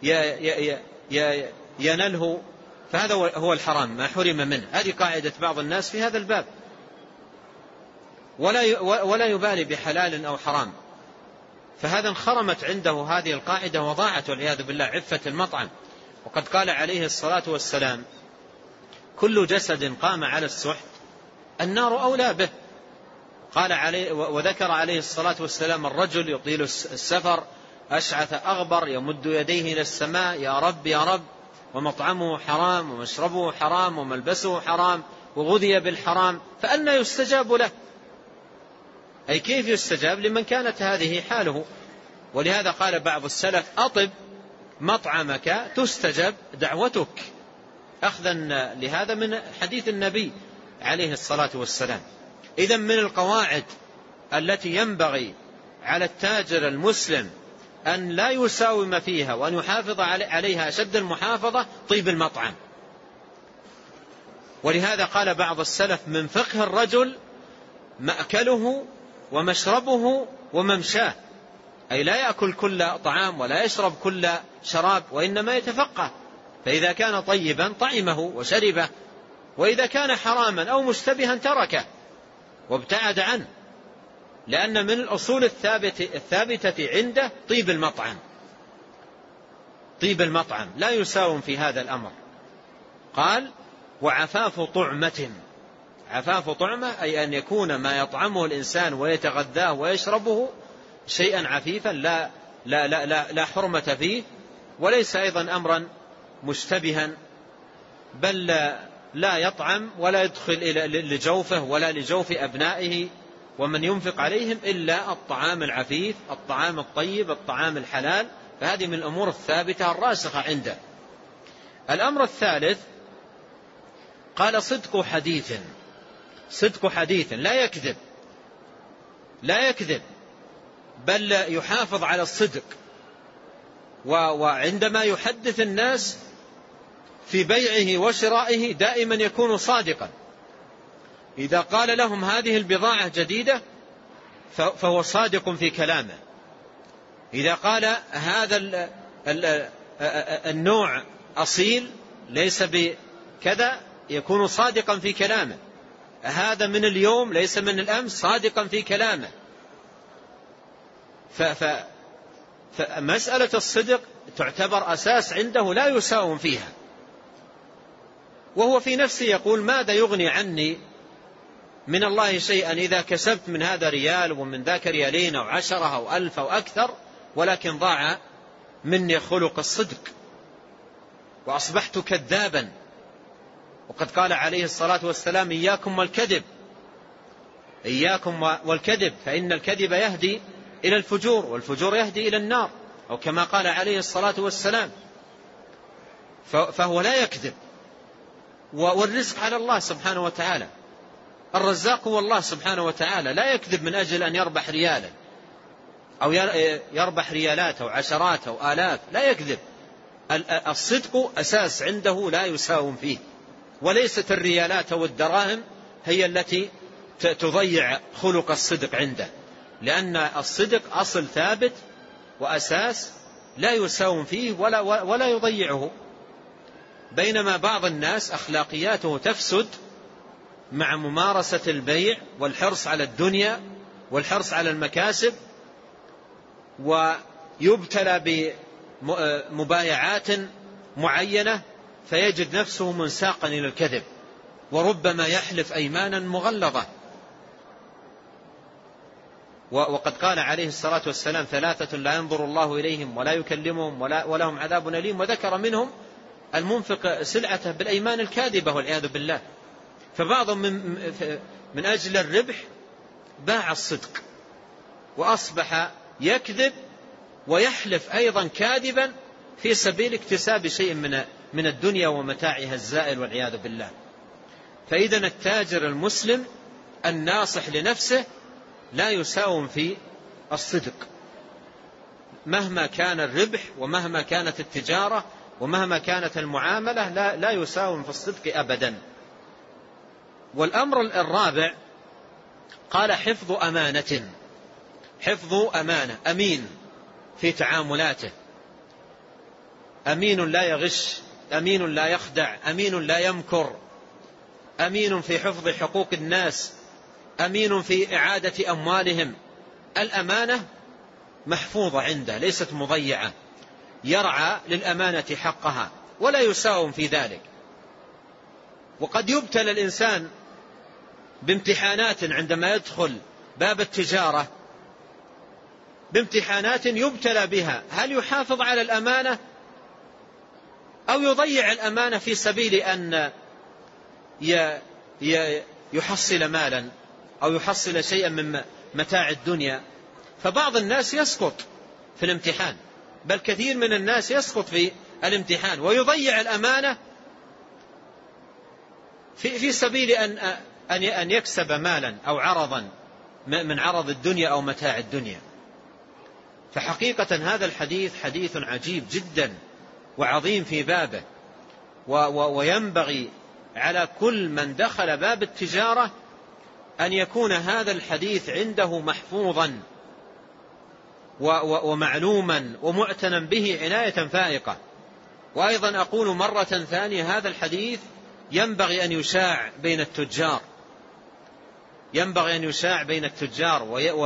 ينله فهذا هو الحرام ما حرم منه. هذه قاعدة بعض الناس في هذا الباب، ولا ولا يبالي بحلال أو حرام. فهذا انخرمت عنده هذه القاعدة وضاعت والعياذ بالله عفة المطعم. وقد قال عليه الصلاة والسلام: كل جسد قام على السحت النار أولى به. قال عليه وذكر عليه الصلاة والسلام: الرجل يطيل السفر أشعث أغبر يمد يديه إلى السماء: يا رب يا رب، ومطعمه حرام ومشربه حرام وملبسه حرام وغذي بالحرام، فأنى يستجاب له؟ أي كيف يستجاب لمن كانت هذه حاله؟ ولهذا قال بعض السلف: أطب مطعمك تستجب دعوتك، أخذا لهذا من حديث النبي عليه الصلاة والسلام. إذن من القواعد التي ينبغي على التاجر المسلم أن لا يساوم فيها وأن يحافظ عليها أشد المحافظة طيب المطعم. ولهذا قال بعض السلف: من فقه الرجل مأكله ومشربه وممشاه، أي لا يأكل كل طعام ولا يشرب كل شراب، وإنما يتفقه، فإذا كان طيبا طعمه وشربه، وإذا كان حراما أو مشتبها تركه وابتعد عنه، لأن من الأصول الثابتة, الثابتة عنده طيب المطعم. طيب المطعم لا يساوم في هذا الأمر. قال: وعفاف طعمة. عفاف طعمة أي أن يكون ما يطعمه الإنسان ويتغذاه ويشربه شيئا عفيفا لا, لا, لا, لا, لا حرمة فيه، وليس أيضا أمرا مشتبها، بل لا, لا يطعم ولا يدخل لجوفه ولا لجوف أبنائه ومن ينفق عليهم إلا الطعام العفيف، الطعام الطيب، الطعام الحلال. فهذه من الأمور الثابتة الراسخة عنده. الأمر الثالث قال: صدق حديث. صدق حديث، لا يكذب، لا يكذب، بل يحافظ على الصدق، وعندما يحدث الناس في بيعه وشرائه دائما يكون صادقا. إذا قال لهم هذه البضاعة جديدة فهو صادق في كلامه. إذا قال هذا النوع أصيل ليس بكذا يكون صادقا في كلامه. هذا من اليوم ليس من الأمس، صادقا في كلامه. فمسألة الصدق تعتبر أساس عنده لا يساوم فيها. وهو في نفسه يقول: ماذا يغني عني من الله شيئا إذا كسبت من هذا ريال ومن ذاك ريالين أو عشرة أو ألف أو أكثر، ولكن ضاع مني خلق الصدق وأصبحت كذابا. وقد قال عليه الصلاة والسلام: إياكم والكذب، إياكم والكذب، فإن الكذب يهدي إلى الفجور والفجور يهدي إلى النار، أو كما قال عليه الصلاة والسلام. فهو لا يكذب، والرزق على الله سبحانه وتعالى. الرزاق هو الله سبحانه وتعالى، لا يكذب من أجل أن يربح ريالا أو يربح ريالات أو عشرات أو آلاف، لا يكذب. الصدق أساس عنده لا يساوم فيه، وليست الريالات أو الدراهم هي التي تضيع خلق الصدق عنده، لأن الصدق أصل ثابت وأساس لا يساوم فيه ولا, ولا يضيعه. بينما بعض الناس أخلاقياته تفسد مع ممارسة البيع والحرص على الدنيا والحرص على المكاسب، ويبتلى بمبايعات معينة فيجد نفسه منساقا إلى الكذب، وربما يحلف أيمانا مغلظة. وقد قال عليه الصلاة والسلام: ثلاثة لا ينظر الله إليهم ولا يكلمهم ولا ولهم عذاب أليم، وذكر منهم المنفق سلعته بالأيمان الكاذبة والعياذ بالله. فبعضهم من, من أجل الربح باع الصدق وأصبح يكذب ويحلف أيضا كاذبا في سبيل اكتساب شيء من من الدنيا ومتاعها الزائل والعياذ بالله. فإذا التاجر المسلم الناصح لنفسه لا يساوم في الصدق مهما كان الربح ومهما كانت التجارة ومهما كانت المعاملة، لا, لا يساوم في الصدق أبدا. والأمر الرابع قال: حفظ أمانة. حفظ أمانة، أمين في تعاملاته، أمين لا يغش، أمين لا يخدع، أمين لا يمكر، أمين في حفظ حقوق الناس، أمين في إعادة أموالهم. الأمانة محفوظة عنده ليست مضيعة، يرعى للأمانة حقها ولا يساوم في ذلك. وقد يبتلى الإنسان بامتحانات عندما يدخل باب التجارة، بامتحانات يبتلى بها، هل يحافظ على الأمانة أو يضيع الأمانة في سبيل أن يحصل مالا أو يحصل شيئا من متاع الدنيا. فبعض الناس يسقط في الامتحان، بل كثير من الناس يسقط في الامتحان ويضيع الأمانة في, في سبيل أن, أن يكسب مالا أو عرضا من عرض الدنيا أو متاع الدنيا. فحقيقة هذا الحديث حديث عجيب جدا وعظيم في بابه، وينبغي على كل من دخل باب التجارة أن يكون هذا الحديث عنده محفوظا ومعلوما ومعتنا به عناية فائقة. وأيضا أقول مرة ثانية هذا الحديث ينبغي أن يشاع بين التجار، ينبغي أن يشاع بين التجار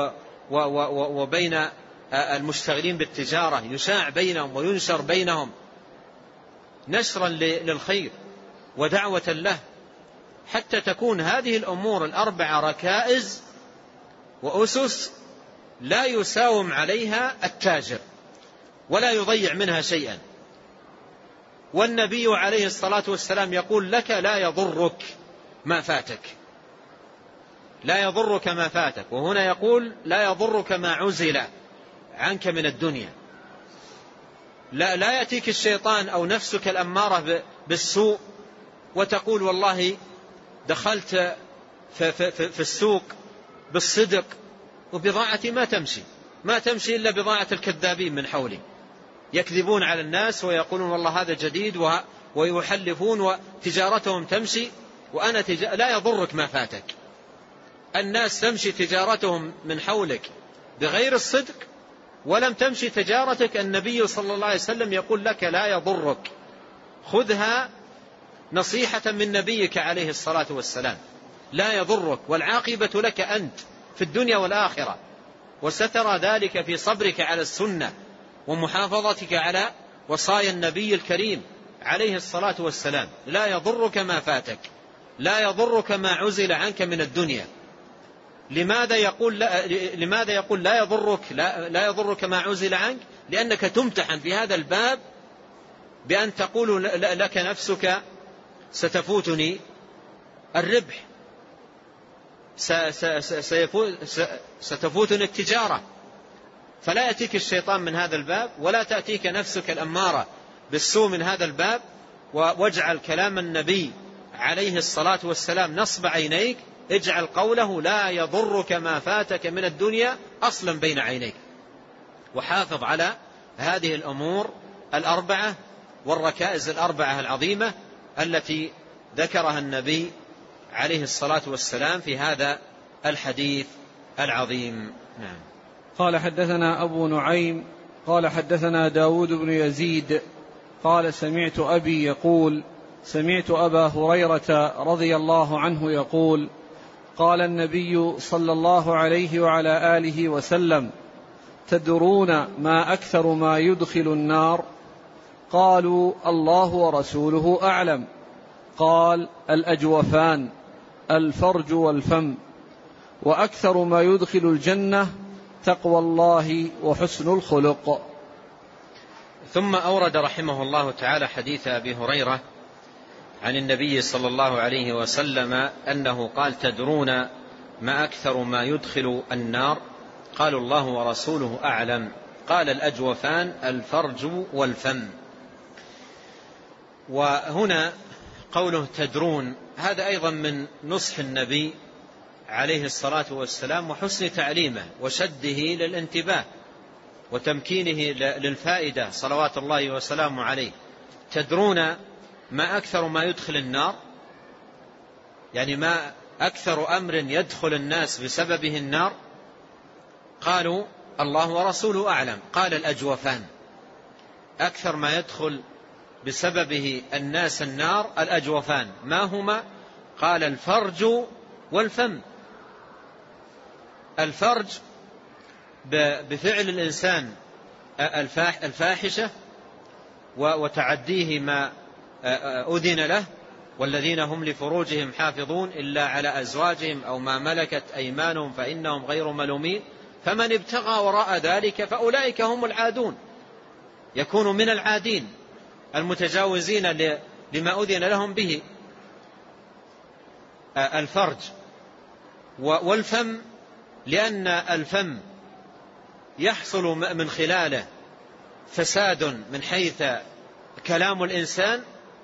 وبين المشتغلين بالتجارة، يشاع بينهم وينشر بينهم نشرا للخير ودعوة له، حتى تكون هذه الأمور الأربعة ركائز وأسس لا يساوم عليها التاجر ولا يضيع منها شيئا. والنبي عليه الصلاة والسلام يقول لك لا يضرك ما فاتك، لا يضرك ما فاتك، وهنا يقول لا يضرك ما عزل عنك من الدنيا. لا, لا يأتيك الشيطان أو نفسك الأمارة بالسوء وتقول والله دخلت في, في, في السوق بالصدق وبضاعتي ما تمشي، ما تمشي إلا بضاعة الكذابين من حولي، يكذبون على الناس ويقولون والله هذا جديد ويحلفون وتجارتهم تمشي وأنا تج... لا يضرك ما فاتك. الناس تمشي تجارتهم من حولك بغير الصدق ولم تمشي تجارتك، النبي صلى الله عليه وسلم يقول لك لا يضرك، خذها نصيحة من نبيك عليه الصلاة والسلام، لا يضرك، والعاقبة لك أنت في الدنيا والآخرة، وسترى ذلك في صبرك على السنة ومحافظتك على وصايا النبي الكريم عليه الصلاة والسلام. لا يضرك ما فاتك، لا يضرك ما عزل عنك من الدنيا. لماذا يقول لا, لماذا يقول لا يضرك لا, لا يضرك ما عزل عنك؟ لأنك تمتحن في هذا الباب بأن تقول لك نفسك ستفوتني الربح، ستفوتني التجارة، فلا يأتيك الشيطان من هذا الباب ولا تأتيك نفسك الأمارة بالسوء من هذا الباب. واجعل كلام النبي عليه الصلاة والسلام نصب عينيك، اجعل قوله لا يضرك ما فاتك من الدنيا أصلا بين عينيك، وحافظ على هذه الأمور الأربعة والركائز الأربعة العظيمة التي ذكرها النبي عليه الصلاة والسلام في هذا الحديث العظيم. نعم. قال حدثنا أبو نعيم قال حدثنا داود بن يزيد قال سمعت أبي يقول سمعت أبا هريرة رضي الله عنه يقول قال النبي صلى الله عليه وعلى آله وسلم تدرون ما أكثر ما يدخل النار؟ قالوا الله ورسوله أعلم. قال الأجوفان الفرج والفم، وأكثر ما يدخل الجنة تقوى الله وحسن الخلق. ثم أورد رحمه الله تعالى حديث أبي هريرة عن النبي صلى الله عليه وسلم أنه قال تدرون ما أكثر ما يدخل النار؟ قالوا الله ورسوله أعلم. قال الأجوفان الفرج والفم. وهنا قوله تدرون هذا أيضا من نصح النبي عليه الصلاة والسلام وحسن تعليمه وشده للانتباه وتمكينه للفائدة صلوات الله وسلامه عليه. تدرون ما أكثر ما يدخل النار، يعني ما أكثر أمر يدخل الناس بسببه النار؟ قالوا الله ورسوله أعلم. قال الأجوفان، أكثر ما يدخل بسببه الناس النار الأجوفان، ما هما؟ قال الفرج والفم. الفرج بفعل الإنسان الفاحشة وتعديه ما أذن له، والذين هم لفروجهم حافظون إلا على أزواجهم أو ما ملكت أيمانهم فإنهم غير ملومين، فمن ابتغى وراء ذلك فأولئك هم العادون، يكون من العادين المتجاوزين لما أذن لهم به. الفرج والفم، لأن الفم يحصل من خلاله فساد من حيث كلام الإنسان،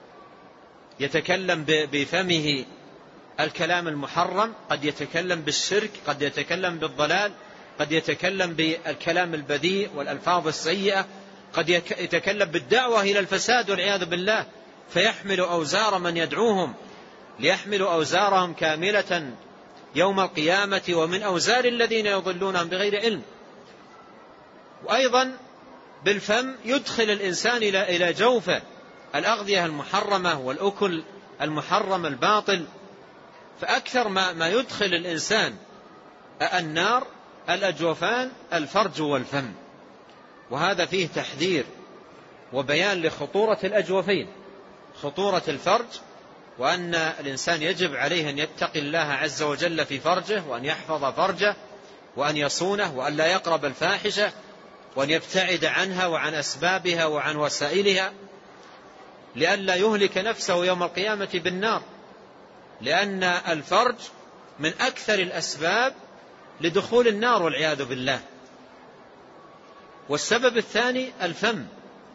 يتكلم بفمه الكلام المحرم، قد يتكلم بالشرك، قد يتكلم بالضلال، قد يتكلم بالكلام البذيء والألفاظ السيئة، قد يتكلم بالدعوة إلى الفساد والعياذ بالله، فيحمل أوزار من يدعوهم ليحملوا أوزارهم كاملة يوم القيامة ومن أوزار الذين يضلونهم بغير علم. وأيضا بالفم يدخل الإنسان إلى جوفه الأغذية المحرمة والأكل المحرم الباطل، فأكثر ما, ما يدخل الإنسان النار الأجوفان الفرج والفم، وهذا فيه تحذير وبيان لخطورة الأجوفين، خطورة الفرج، وأن الإنسان يجب عليه أن يتقي الله عز وجل في فرجه، وأن يحفظ فرجه، وأن يصونه، وأن لا يقرب الفاحشة، وأن يبتعد عنها وعن أسبابها وعن وسائلها، لئلا يهلك نفسه يوم القيامة بالنار، لأن الفرج من أكثر الأسباب لدخول النار والعياذ بالله. والسبب الثاني الفم،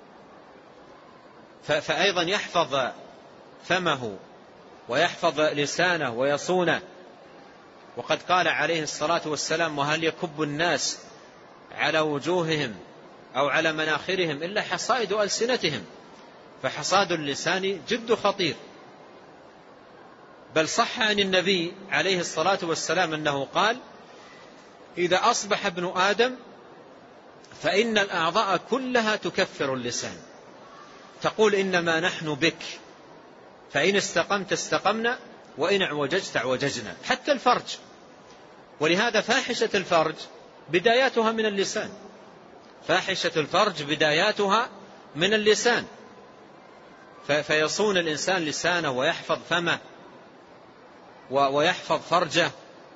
فأيضا يحفظ فمه ويحفظ لسانه ويصونه. وقد قال عليه الصلاة والسلام: وهل يكب الناس على وجوههم أو على مناخرهم إلا حصائد ألسنتهم، فحصاد اللسان جد خطير. بل صح عن النبي عليه الصلاة والسلام أنه قال: إذا أصبح ابن آدم فإن الأعضاء كلها تكفر اللسان، تقول إنما نحن بك، فإن استقمت استقمنا وإن اعوججت اعوججنا، حتى الفرج. ولهذا فاحشة الفرج بداياتها من اللسان، فاحشة الفرج بداياتها من اللسان، فيصون الإنسان لسانه ويحفظ فمه ويحفظ فرجه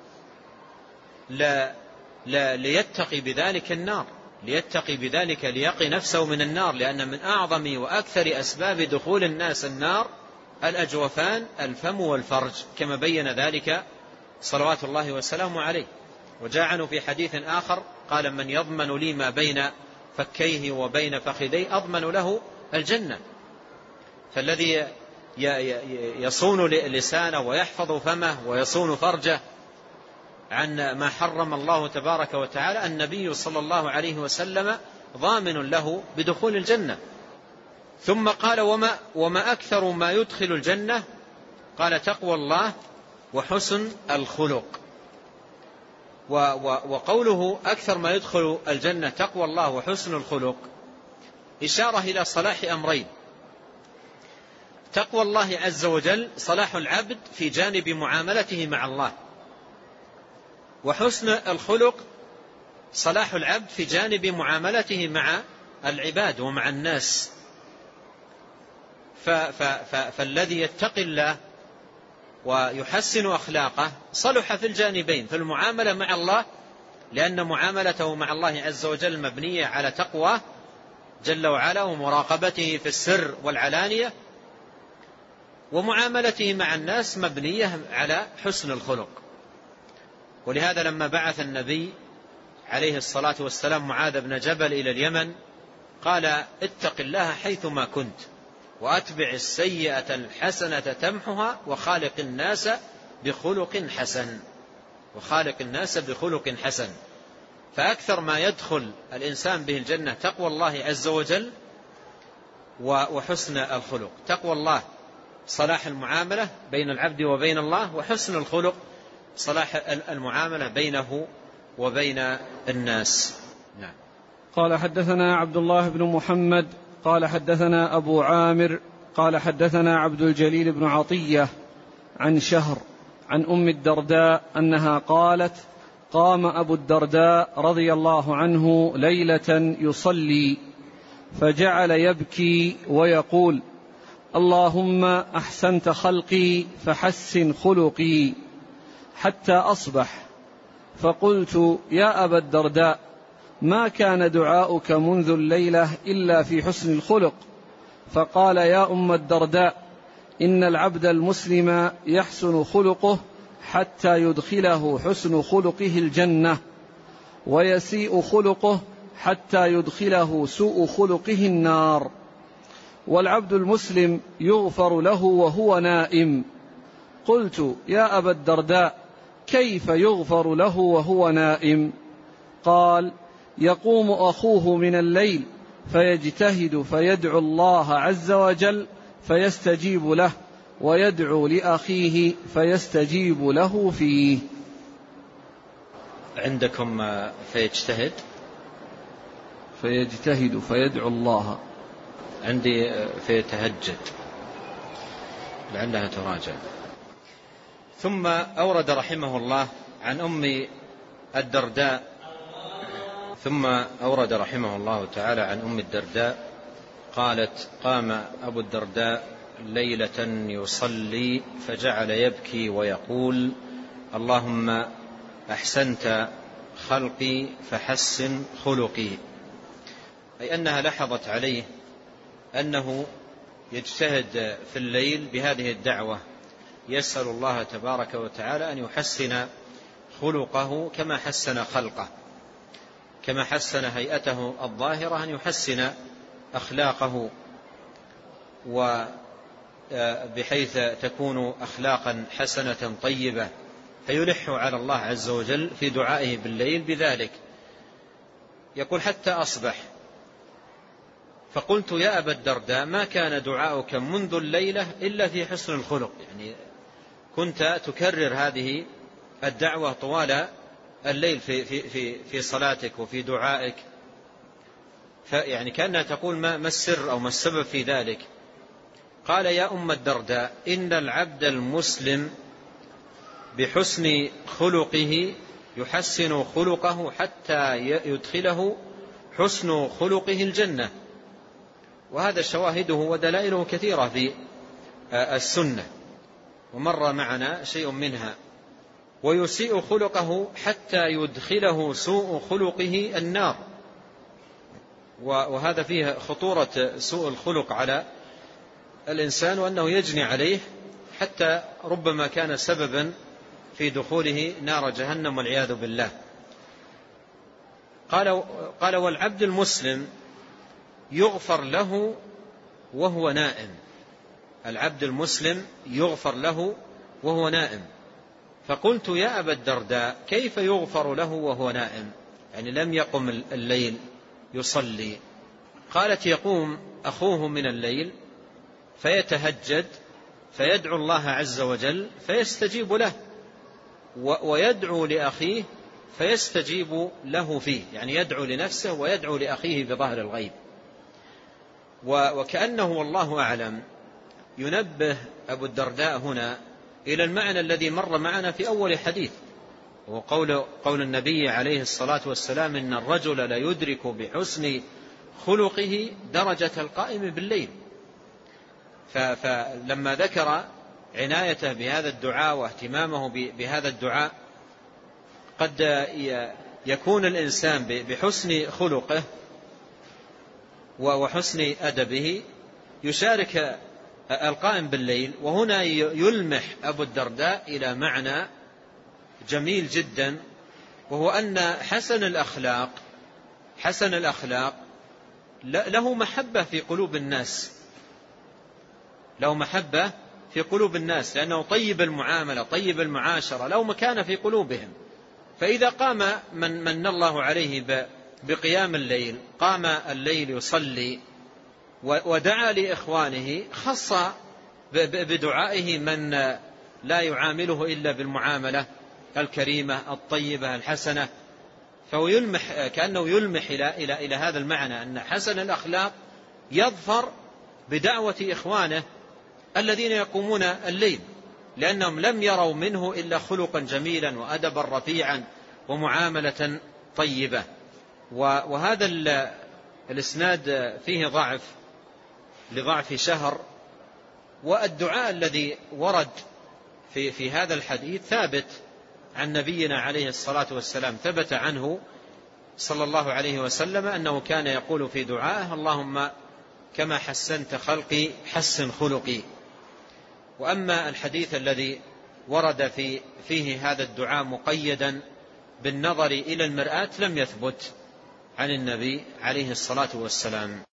لا لا ليتقي بذلك النار، ليتقي بذلك ليقي نفسه من النار، لأن من أعظم وأكثر أسباب دخول الناس النار الأجوفان الفم والفرج، كما بين ذلك صلوات الله وسلامه عليه. وجاء عنه في حديث آخر قال: من يضمن لي ما بين فكيه وبين فخذيه أضمن له الجنة. فالذي يصون لسانه ويحفظ فمه ويصون فرجه عن ما حرم الله تبارك وتعالى، النبي صلى الله عليه وسلم ضامن له بدخول الجنة. ثم قال: وما, وما أكثر ما يدخل الجنة؟ قال: تقوى الله وحسن الخلق. وقوله أكثر ما يدخل الجنة تقوى الله وحسن الخلق إشارة إلى صلاح أمرين: تقوى الله عز وجل صلاح العبد في جانب معاملته مع الله، وحسن الخلق صلاح العبد في جانب معاملته مع العباد ومع الناس. فالذي يتقي الله ويحسن أخلاقه صلح في الجانبين، في المعاملة مع الله، لأن معاملته مع الله عز وجل مبنية على تقوى جل وعلا ومراقبته في السر والعلانية، ومعاملته مع الناس مبنية على حسن الخلق. ولهذا لما بعث النبي عليه الصلاة والسلام معاذ بن جبل إلى اليمن قال: اتق الله حيثما كنت وأتبع السيئة الحسنة تمحها وخالق الناس بخلق حسن، وخالق الناس بخلق حسن. فأكثر ما يدخل الإنسان به الجنة تقوى الله عز وجل وحسن الخلق. تقوى الله صلاح المعاملة بين العبد وبين الله، وحسن الخلق صلاح المعاملة بينه وبين الناس. نعم. قال: حدثنا عبد الله بن محمد قال حدثنا أبو عامر قال حدثنا عبد الجليل بن عطية عن شهر عن أم الدرداء أنها قالت: قام أبو الدرداء رضي الله عنه ليلة يصلي فجعل يبكي ويقول: اللهم أحسنت خلقي فحسن خلقي، حتى أصبح. فقلت: يا أبا الدرداء، ما كان دعاؤك منذ الليلة إلا في حسن الخلق. فقال: يا أم الدرداء، إن العبد المسلم يحسن خلقه حتى يدخله حسن خلقه الجنة، ويسيء خلقه حتى يدخله سوء خلقه النار، والعبد المسلم يغفر له وهو نائم. قلت: يا أبا الدرداء، كيف يغفر له وهو نائم؟ قال: يقوم أخوه من الليل فيجتهد فيدعو الله عز وجل فيستجيب له، ويدعو لأخيه فيستجيب له فيه. عندكم فيجتهد فيجتهد فيدعو الله، عندي فيتهجد، لعلها تراجع. ثم أورد رحمه الله عن أم الدرداء ثم أورد رحمه الله تعالى عن أم الدرداء قالت: قام أبو الدرداء ليلة يصلي فجعل يبكي ويقول: اللهم أحسنت خلقي فحسن خلقي، أي أنها لاحظت عليه أنه يجتهد في الليل بهذه الدعوة، يسأل الله تبارك وتعالى أن يحسن خلقه كما حسن خلقه، كما حسن هيئته الظاهرة أن يحسن أخلاقه، وبحيث تكون أخلاقا حسنة طيبة، فيلح على الله عز وجل في دعائه بالليل بذلك. يقول: حتى أصبح. فقلت: يا أبا الدرداء، ما كان دعاؤك منذ الليلة إلا في حسن الخلق، يعني كنت تكرر هذه الدعوة طوال الليل في, في, في, في صلاتك وفي دعائك، فيعني كأنها تقول: ما, ما السر أو ما السبب في ذلك؟ قال: يا أم الدرداء، إن العبد المسلم بحسن خلقه يحسن خلقه حتى يدخله حسن خلقه الجنة. وهذا شواهده ودلائله كثيرة في السنة، ومر معنا شيء منها. ويسيء خلقه حتى يدخله سوء خلقه النار، وهذا فيه خطورة سوء الخلق على الإنسان، وأنه يجني عليه حتى ربما كان سببا في دخوله نار جهنم والعياذ بالله. قال, قال والعبد المسلم يغفر له وهو نائم، العبد المسلم يغفر له وهو نائم. فقلت: يا أبا الدرداء، كيف يغفر له وهو نائم؟ يعني لم يقم الليل يصلي. قالت: يقوم أخوه من الليل فيتهجد فيدعو الله عز وجل فيستجيب له، ويدعو لأخيه فيستجيب له فيه، يعني يدعو لنفسه ويدعو لأخيه بظهر الغيب. وكأنه والله أعلم ينبه أبو الدرداء هنا إلى المعنى الذي مر معنا في أول حديث، وقول قول النبي عليه الصلاة والسلام: إن الرجل لا يدرك بحسن خلقه درجة القائم بالليل. فلما ذكر عنايته بهذا الدعاء واهتمامه بهذا الدعاء، قد يكون الإنسان بحسن خلقه وحسن أدبه يشارك القائم بالليل. وهنا يلمح أبو الدرداء إلى معنى جميل جدا، وهو أن حسن الأخلاق حسن الأخلاق له محبة في قلوب الناس، له محبة في قلوب الناس، لأنه طيب المعاملة طيب المعاشرة، له مكانة في قلوبهم. فإذا قام من من الله عليه بقيام الليل، قام الليل يصلي ودعا لإخوانه، خص بدعائه من لا يعامله إلا بالمعاملة الكريمة الطيبة الحسنة. فهو يلمح، كأنه يلمح إلى, إلى, إلى هذا المعنى، أن حسن الأخلاق يظفر بدعوة إخوانه الذين يقومون الليل، لأنهم لم يروا منه إلا خلقا جميلا وأدبا رفيعا ومعاملة طيبة. وهذا الإسناد فيه ضعف لضعف شهر، والدعاء الذي ورد في, في هذا الحديث ثابت عن نبينا عليه الصلاة والسلام، ثبت عنه صلى الله عليه وسلم أنه كان يقول في دعائه: اللهم كما حسنت خلقي حسن خلقي. وأما الحديث الذي ورد في فيه هذا الدعاء مقيدا بالنظر إلى المرآة لم يثبت عن النبي عليه الصلاة والسلام.